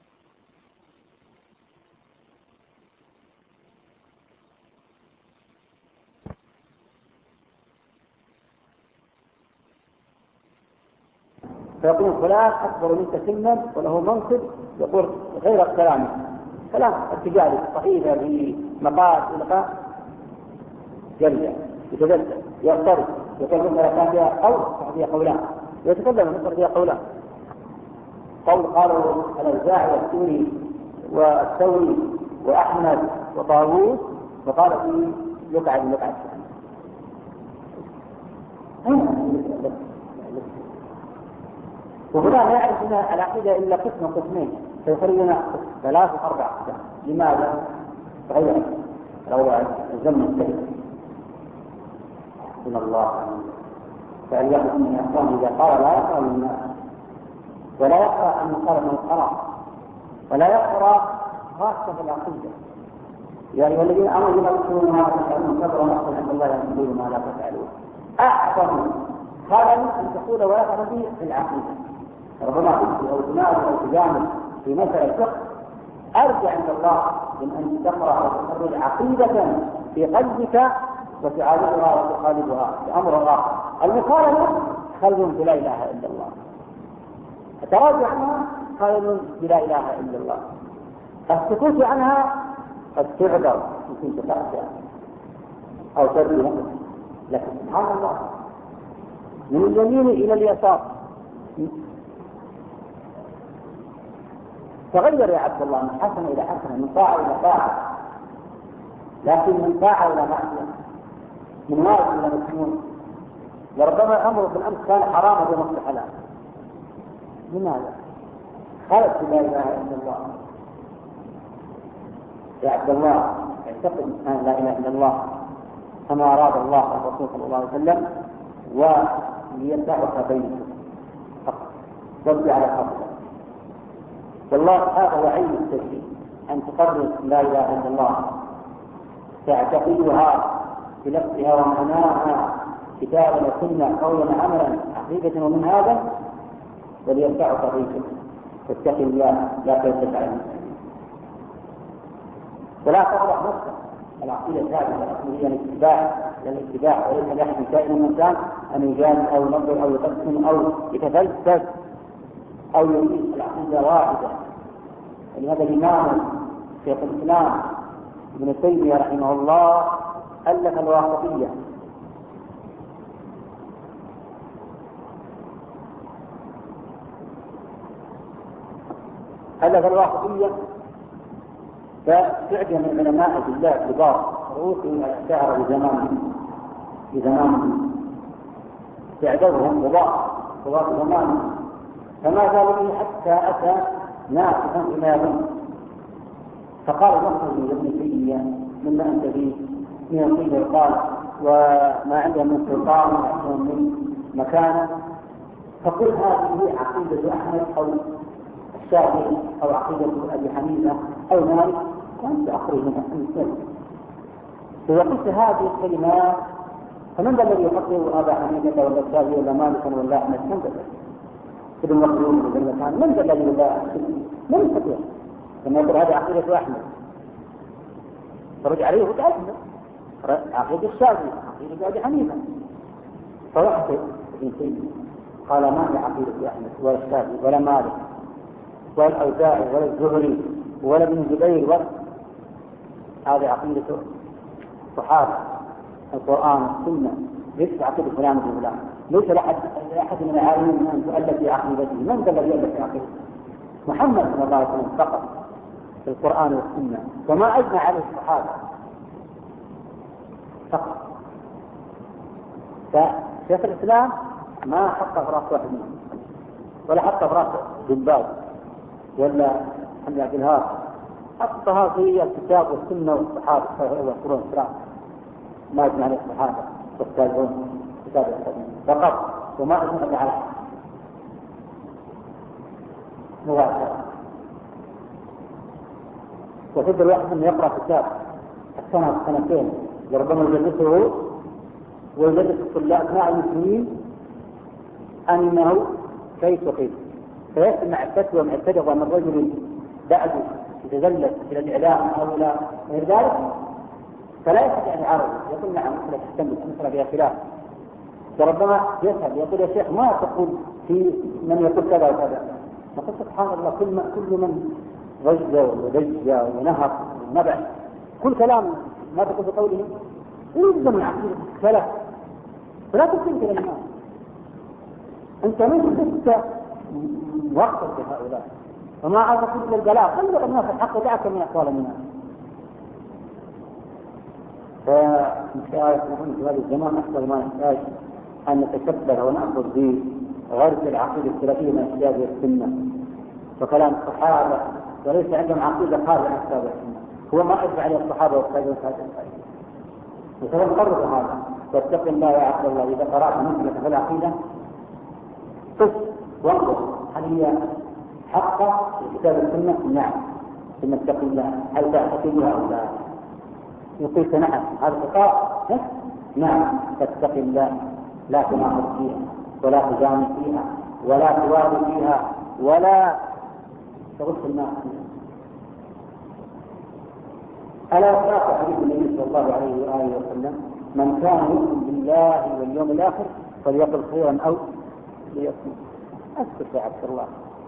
[SPEAKER 1] فيقول فلان أكبر منك سنا وله منصب، يقول غير الكلام كلام ارتجالي صحيح بمقال إلقاء جرية يتجدد يغترب يقول مثلا كان فيها قول فيها قولان يتكلم مثلا فيها قولان قول قالوا الأوزاعي والسوري والثوري وأحمد وطاووس وقال فيه يقعد يقعد وهنا لا يعرف أن العقيدة إلا قسم قسمين فيخرجنا ثلاث وأربع قسم. لماذا؟ تغير روى الزمن السيد من الله فليأخذ من الأخوان إذا قال لا يقرأ من الناس ولا يقرأ أن يقال من قرأ ولا يقرأ خاصة في العقيدة. يعني والذين أمروا بما تقولون ما لا تفعلون كبر مقتا عند الله أن تقولوا ما لا تفعلون. أعظم خلل أن تقول ولا تفعل به في العقيدة. ربما تكتب أو تناول أو تجامل في مسألة الفقه أرجع عند الله من أن تقرأ وتقرر عقيدة في قلبك وتعالجها وتخالفها بأمر الله. المقارنة خلل بلا إله إلا الله، التراجع عنها خلل بلا إله إلا الله، السكوت عنها قد تعذر يمكن تتأثر أو ترجع. لكن سبحان الله من اليمين إلى اليسار تغير يا عبد الله من حسن إلى حسن، من طاعة إلى طاعة، لكن من طاعة إلى معصية، من واجب إلى مسنون. وربما أمره في الأمس كان حراما ومصلح حلال. لماذا؟ خالف لا إله إلا الله. يا عبد الله اعتقد أن لا إله إلا الله كما أراد الله الرسول صلى الله عليه وسلم وليدعك بينكم فقط وارجع على خطأ. والله هذا هو عين التوحيد، أن تقرر لا إله إلا الله تعتقدها بلفظها ومعناها كتابا وسنة قولا عملا عقيدة ومن هذا وليرفعك بينكم واتقي الله لا تلتفت على المسلمين ولا تغرق نفسك. العقيدة ثابتة، العقيدة هي الاتباع للاتباع وليس لأحد كائن من كان أن يجامل أو ينظر أو يقسم أو يتفلسف أو يريد. العقيدة واحدة. ولهذا الإمام شيخ الإسلام ابن تيمية رحمه الله ألف الواسطية ألف الواسطية فتعجب من علماء بالله كبار رؤوسهم الشعر بزمانهم بزمانهم تعجبهم كبار كبار زمانهم، فما زالوا حتى أتى ناقصا إلى يوم فقال نخرج من ابن تيمية مما أنت فيه من الطيب والقال وما عنده من سلطان وما من مكانه، فقل هذه عقيدة أحمد أو الشافعي أو عقيدة أبي حنيفة أو مالك وأنت أخرج من المسلم. إذا قلت هذه الكلمات فمن ذا الذي يفكر أبا حنيفة ولا الشافعي ولا مالكا ولا أحمد؟ من ذا ابن مخلوق ولا المكان؟ من ذا الذي لا من يستطيع كما يقول هذه عقيدة أحمد فرج عليه وتأثم عقيدة الشافعي عقيدة أبي حنيفة فوحده ابن تيمية قال ما هي عقيدة أحمد ولا الشافعي ولا مالك ولا الأوزاعي ولا الزهري ولا ابن جبير ولا هذه عقيدة صحابة القرآن والسنة. ليس عقيدة فلان وفلان، ليس لأحد أحد من العالمين أن تؤلف في عقيدته. من ذا الذي يؤلف في عقيدته؟ محمد صلى الله عليه وسلم فقط في القرآن والسنة، وما أجمع عليه الصحابة فقط. فشيخ الإسلام ما حط في راس واحد منهم، ولا حط في راس بن باز ولا محمد عبد الوهاب، حطها في الكتاب والسنة والصحابة والقرآن والسلام، ما أجمع عليه الصحابة والتابعون كتاب الحديث فقط، وما أجمع على مباشرة. وتجد الواحد من يقرأ كتاب السنة سنتين وربما يدرسه ويدرس الطلاب مع المسلمين أنه كيف وكيف، فيسمع الفتوى معترضة من رجل بعد يتذلل إلى الإعلام أو إلى غير ذلك، فلا يستطيع أن يعارضه، يقول نعم مثل تحتمل مثل فيها خلاف، وربما يسأل يقول يا شيخ ما تقول في من يقول كذا وكذا، نقول سبحان الله كل, كل من رجى ودجى ونهر ونبع كل كلام ما تقول بقوله يلزم عقيدة السلف، فلا تكون كلام الناس. أنت من أنت وقت بهؤلاء وما عرفت إلا البلاء، خلوا الناس الحق دعك من أقوال الناس. فمشاهد نحن في هذا الزمان أكثر ما نحتاج أن نتشبه ونأخذ بغرب العقيدة السلفية من أشياء السنة وكلام الصحابة، وليس عندهم عقيدة خارجة عن كتاب السنة. هو ما أجمع عليه الصحابة والتابعين في هذا الحديث. وسنقرر هذا، واتق الله يا عبد الله إذا قرأت مثلك في العقيدة قف وانظر هل هي حقة في كتاب السنة؟ نعم. ثم اتق الله هل تعتقدها أو لا؟ يقول نعم هذا خطأ، نعم فاتق الله لا تناقض فيها ولا تجامل فيها ولا توالي فيها ولا تغش الناس فيها. ألا يقرأ حديث النبي صلى الله عليه وآله وسلم من كان يؤمن بالله واليوم الآخر فليقل خيرا أو ليصمت. أسكت يا عبد الله،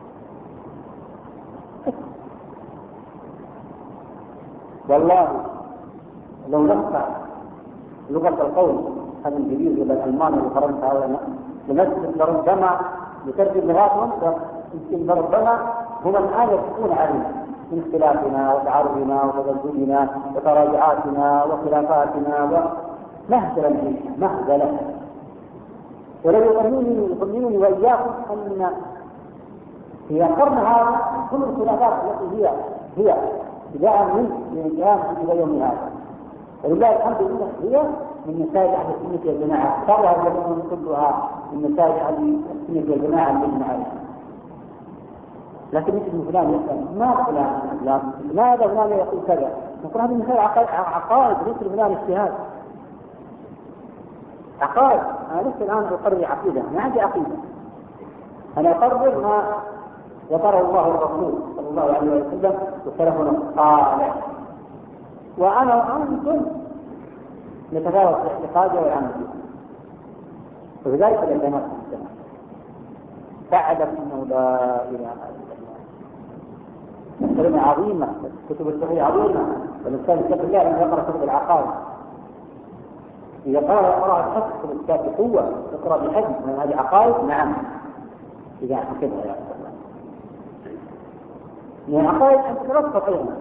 [SPEAKER 1] والله لو نفع لغة القول هذا الإنجليزي والألماني وفرنسا هؤلاء لنسبة لربما لترجم لغاتهم، ويمكن لربما هم الآن يفقون علينا من اختلافنا وتعارضنا وتبدلنا وتراجعاتنا وخلافاتنا ومهزلة فيها مهزلة. ولو يظنونني يظنونني وإياكم أن في قرن هذا كل الخلافات التي هي هي ابتداء من القيام إلى يوم هذا، ولله الحمد لله هي من نتائج أهل السنة والجماعة، صارها الجماعة كلها من نتائج أهل السنة والجماعة بالمعارف. لكن مثل فلان يسأل ما فلان لا ماذا فلان يقول كذا، نقول هذه مثال عقائد، مثل فلان اجتهاد عقائد. أنا لسه الآن أقرر عقيدة، ما عندي عقيدة، أنا أقرر ما ذكره الله والرسول صلى الله عليه وسلم وسلفنا الصالح، وأنا وأنتم نتفاوت في اعتقاده والعمل به. وبذلك الإمامات السنة فاعلم أنه لا إله إلا الله. كلمة عظيمة، كتب الفقه عظيمة، والإنسان يتقي الله أن يقرأ كتب العقائد. إذا قال يقرأ الحق في الكتاب بقوة يقرأ بحجم من هذه العقائد، نعم إذا حكمها يا الله. من العقائد أن تترصف أيضا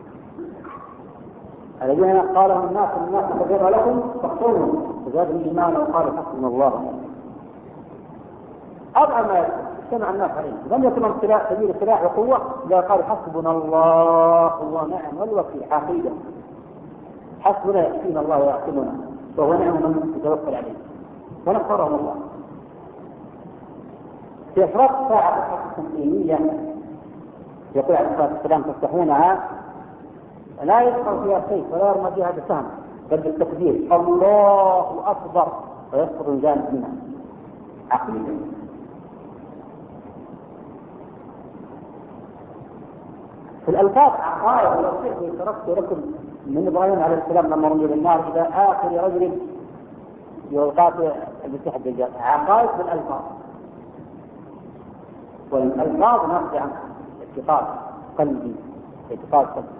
[SPEAKER 1] الذين قالهم الناس الناس تغير لكم فاقتلوا فزاد الإيمان وقال حسبنا الله. أضع ما اجتمع الناس عليه، لم يكن امتلاء سبيل سلاح وقوة، لا قال حسبنا الله ونعم الوكيل. عقيدة حسبنا يكفينا الله ويحكمنا وهو نعم من يتوكل عليه ونصرهم الله. في إفراط ساعة الحق التنظيمية يقول عليه الصلاة والسلام تفتحونها لا يدخل فيها شيء ولا يرمى فيها بسهم بل بالتكبير الله أكبر ويسقط الجانب منها. عقيدة. في الألفاظ عقائد، ولو شئت تركت لكم من إبراهيم عليه السلام لما رمي بالنار إلى آخر رجل يقاتل المسيح الدجال. عقائد في الألفاظ، والألفاظ نقضي عنها اعتقاد قلبي، اعتقاد قلبي.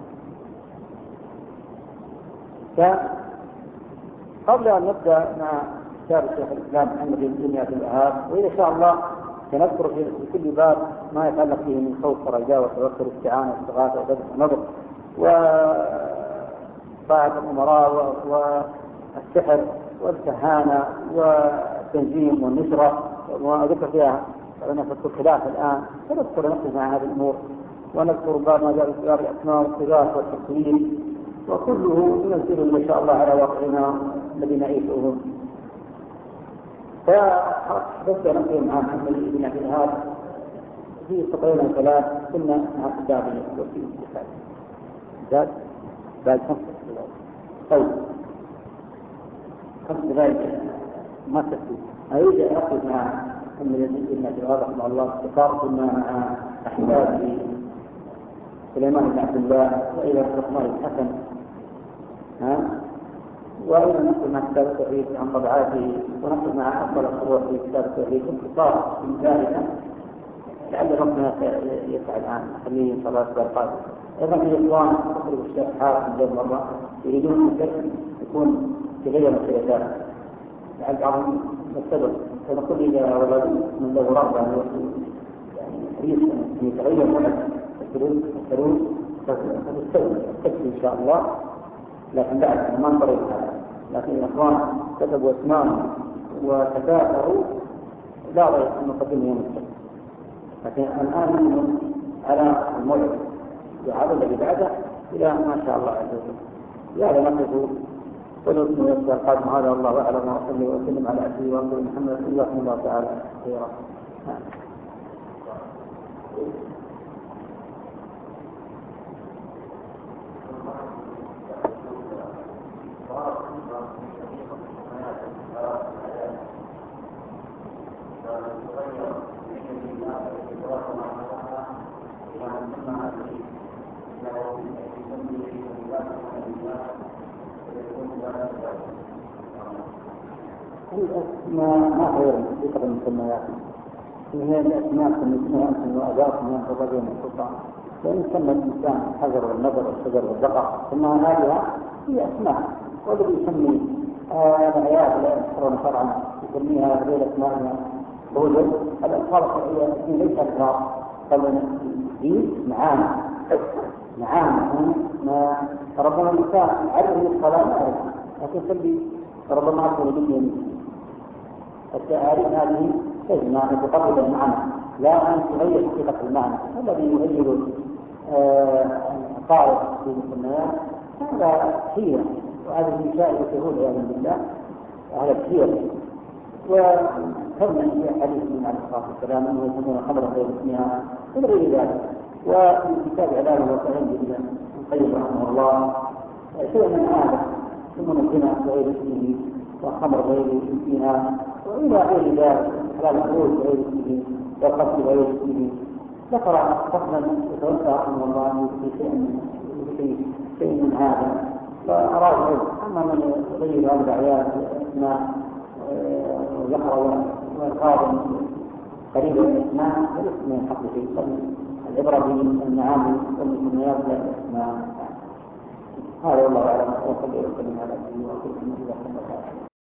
[SPEAKER 1] فقبل أن نبدأ مع كتاب شيخ الإسلام محمد بن عبد الوهاب، وإن شاء الله سنذكر في كل باب ما يتعلق به من خوف ورجاء وتوكل واستعانة واستغاثة وذبح ونظر وطاعة الأمراء والسحر والكهانة والتنجيم والنشرة وما ذكر فيها نذكر خلاف الآن، فنذكر نقص مع هذه الأمور، ونذكر بعض ما جاء في كتاب الأسماء والصفات والتكوين، وكله ينزل إن شاء الله على واقعنا الذي نعيشه. فحدثت نقل مع محمد بن عبد الوهاب في سطرين ثلاث كنا مع كتابه وفي كتابه زاد بعد خمس طيب خمس دقائق ما تكفي. أريد أن أخذ مع محمد بن عبد الوهاب رحمه الله اختصار. كنا مع أحبابي سليمان بن عبد الله وإلى الرحمن الحسن، ها، وأيضا نقل مع كتاب التوحيد عن طبعاته، ونقل مع أفضل الفروع في كتاب التوحيد باختصار من ذلك لعل ربنا يسعى الآن خليه إن شاء الله الأسبوع القادم. أيضا في إخوان تخرج الشيخ حارث من مرة يريدون أن يكون تغير الخلافات لعل بعضهم السبب، فنقول إذا ولد من له رغبة يعني حريص أن يتغير معك السلوك السلوك فتستوي إن شاء الله، لكن بعد ما نطرق هذا. لكن الإخوان كتبوا أسماءهم وتكاثروا لا رأي أن نقدمه يوم السبت، لكن الآن نحن على الموعد وهذا الذي بعده إلى ما شاء الله عز وجل. يا لنقف ونؤمن بالأسبوع القادم. هذا والله أعلم، وصلي وسلم على عبده ورسوله محمد صلى الله تعالى خيرا. ما ما خير ذكر المسميات، هي الأسماء سميتموها أنتم وأباكم من الرجل والسلطان، وإن سمى الإنسان الحجر والنظر والشجر والبقر ثم هذه هي أسماء، والذي يسمي العيال لا يذكرون شرعا يسميها غير أسماء بوجود. الألفاظ الشرعية ليس ألفاظ بل دين معاني معاني ما ربنا الإنسان عرف الصلاة ما يعرف، لكن خلي ربما أقول باليمين. التعاريف هذه تجمع تقرب المعنى لا أن تغير حقيقة المعنى. الذي يغير القائد في المسميات هذا حيرة، وهذا من شائع الشهود والعياذ بالله، هذا كثير. وكم في حديث من عليه الصلاة والسلام أنه يسمون خمرا غير اسمها إلى غير ذلك. وفي كتاب علاج الوصفين ابن القيم رحمه الله شيء من هذا يسمون الزنا بغير اسمه والخمر غير اسمها وإلى غير ذلك، حلال الخروج بغير اسمه والقتل بغير اسمه. ذكر فصلا يتوسع رحمه الله في شيء من هذا، فأراد العلم. أما من يغير هذه الأعياد الأسماء وذكر وقال قريبا من الاسماء فليس من الحق شيء، العبره بالمعاني والمسميات لا الاسماء. هذا والله اعلم، وصلى وسلم على سيدنا محمد.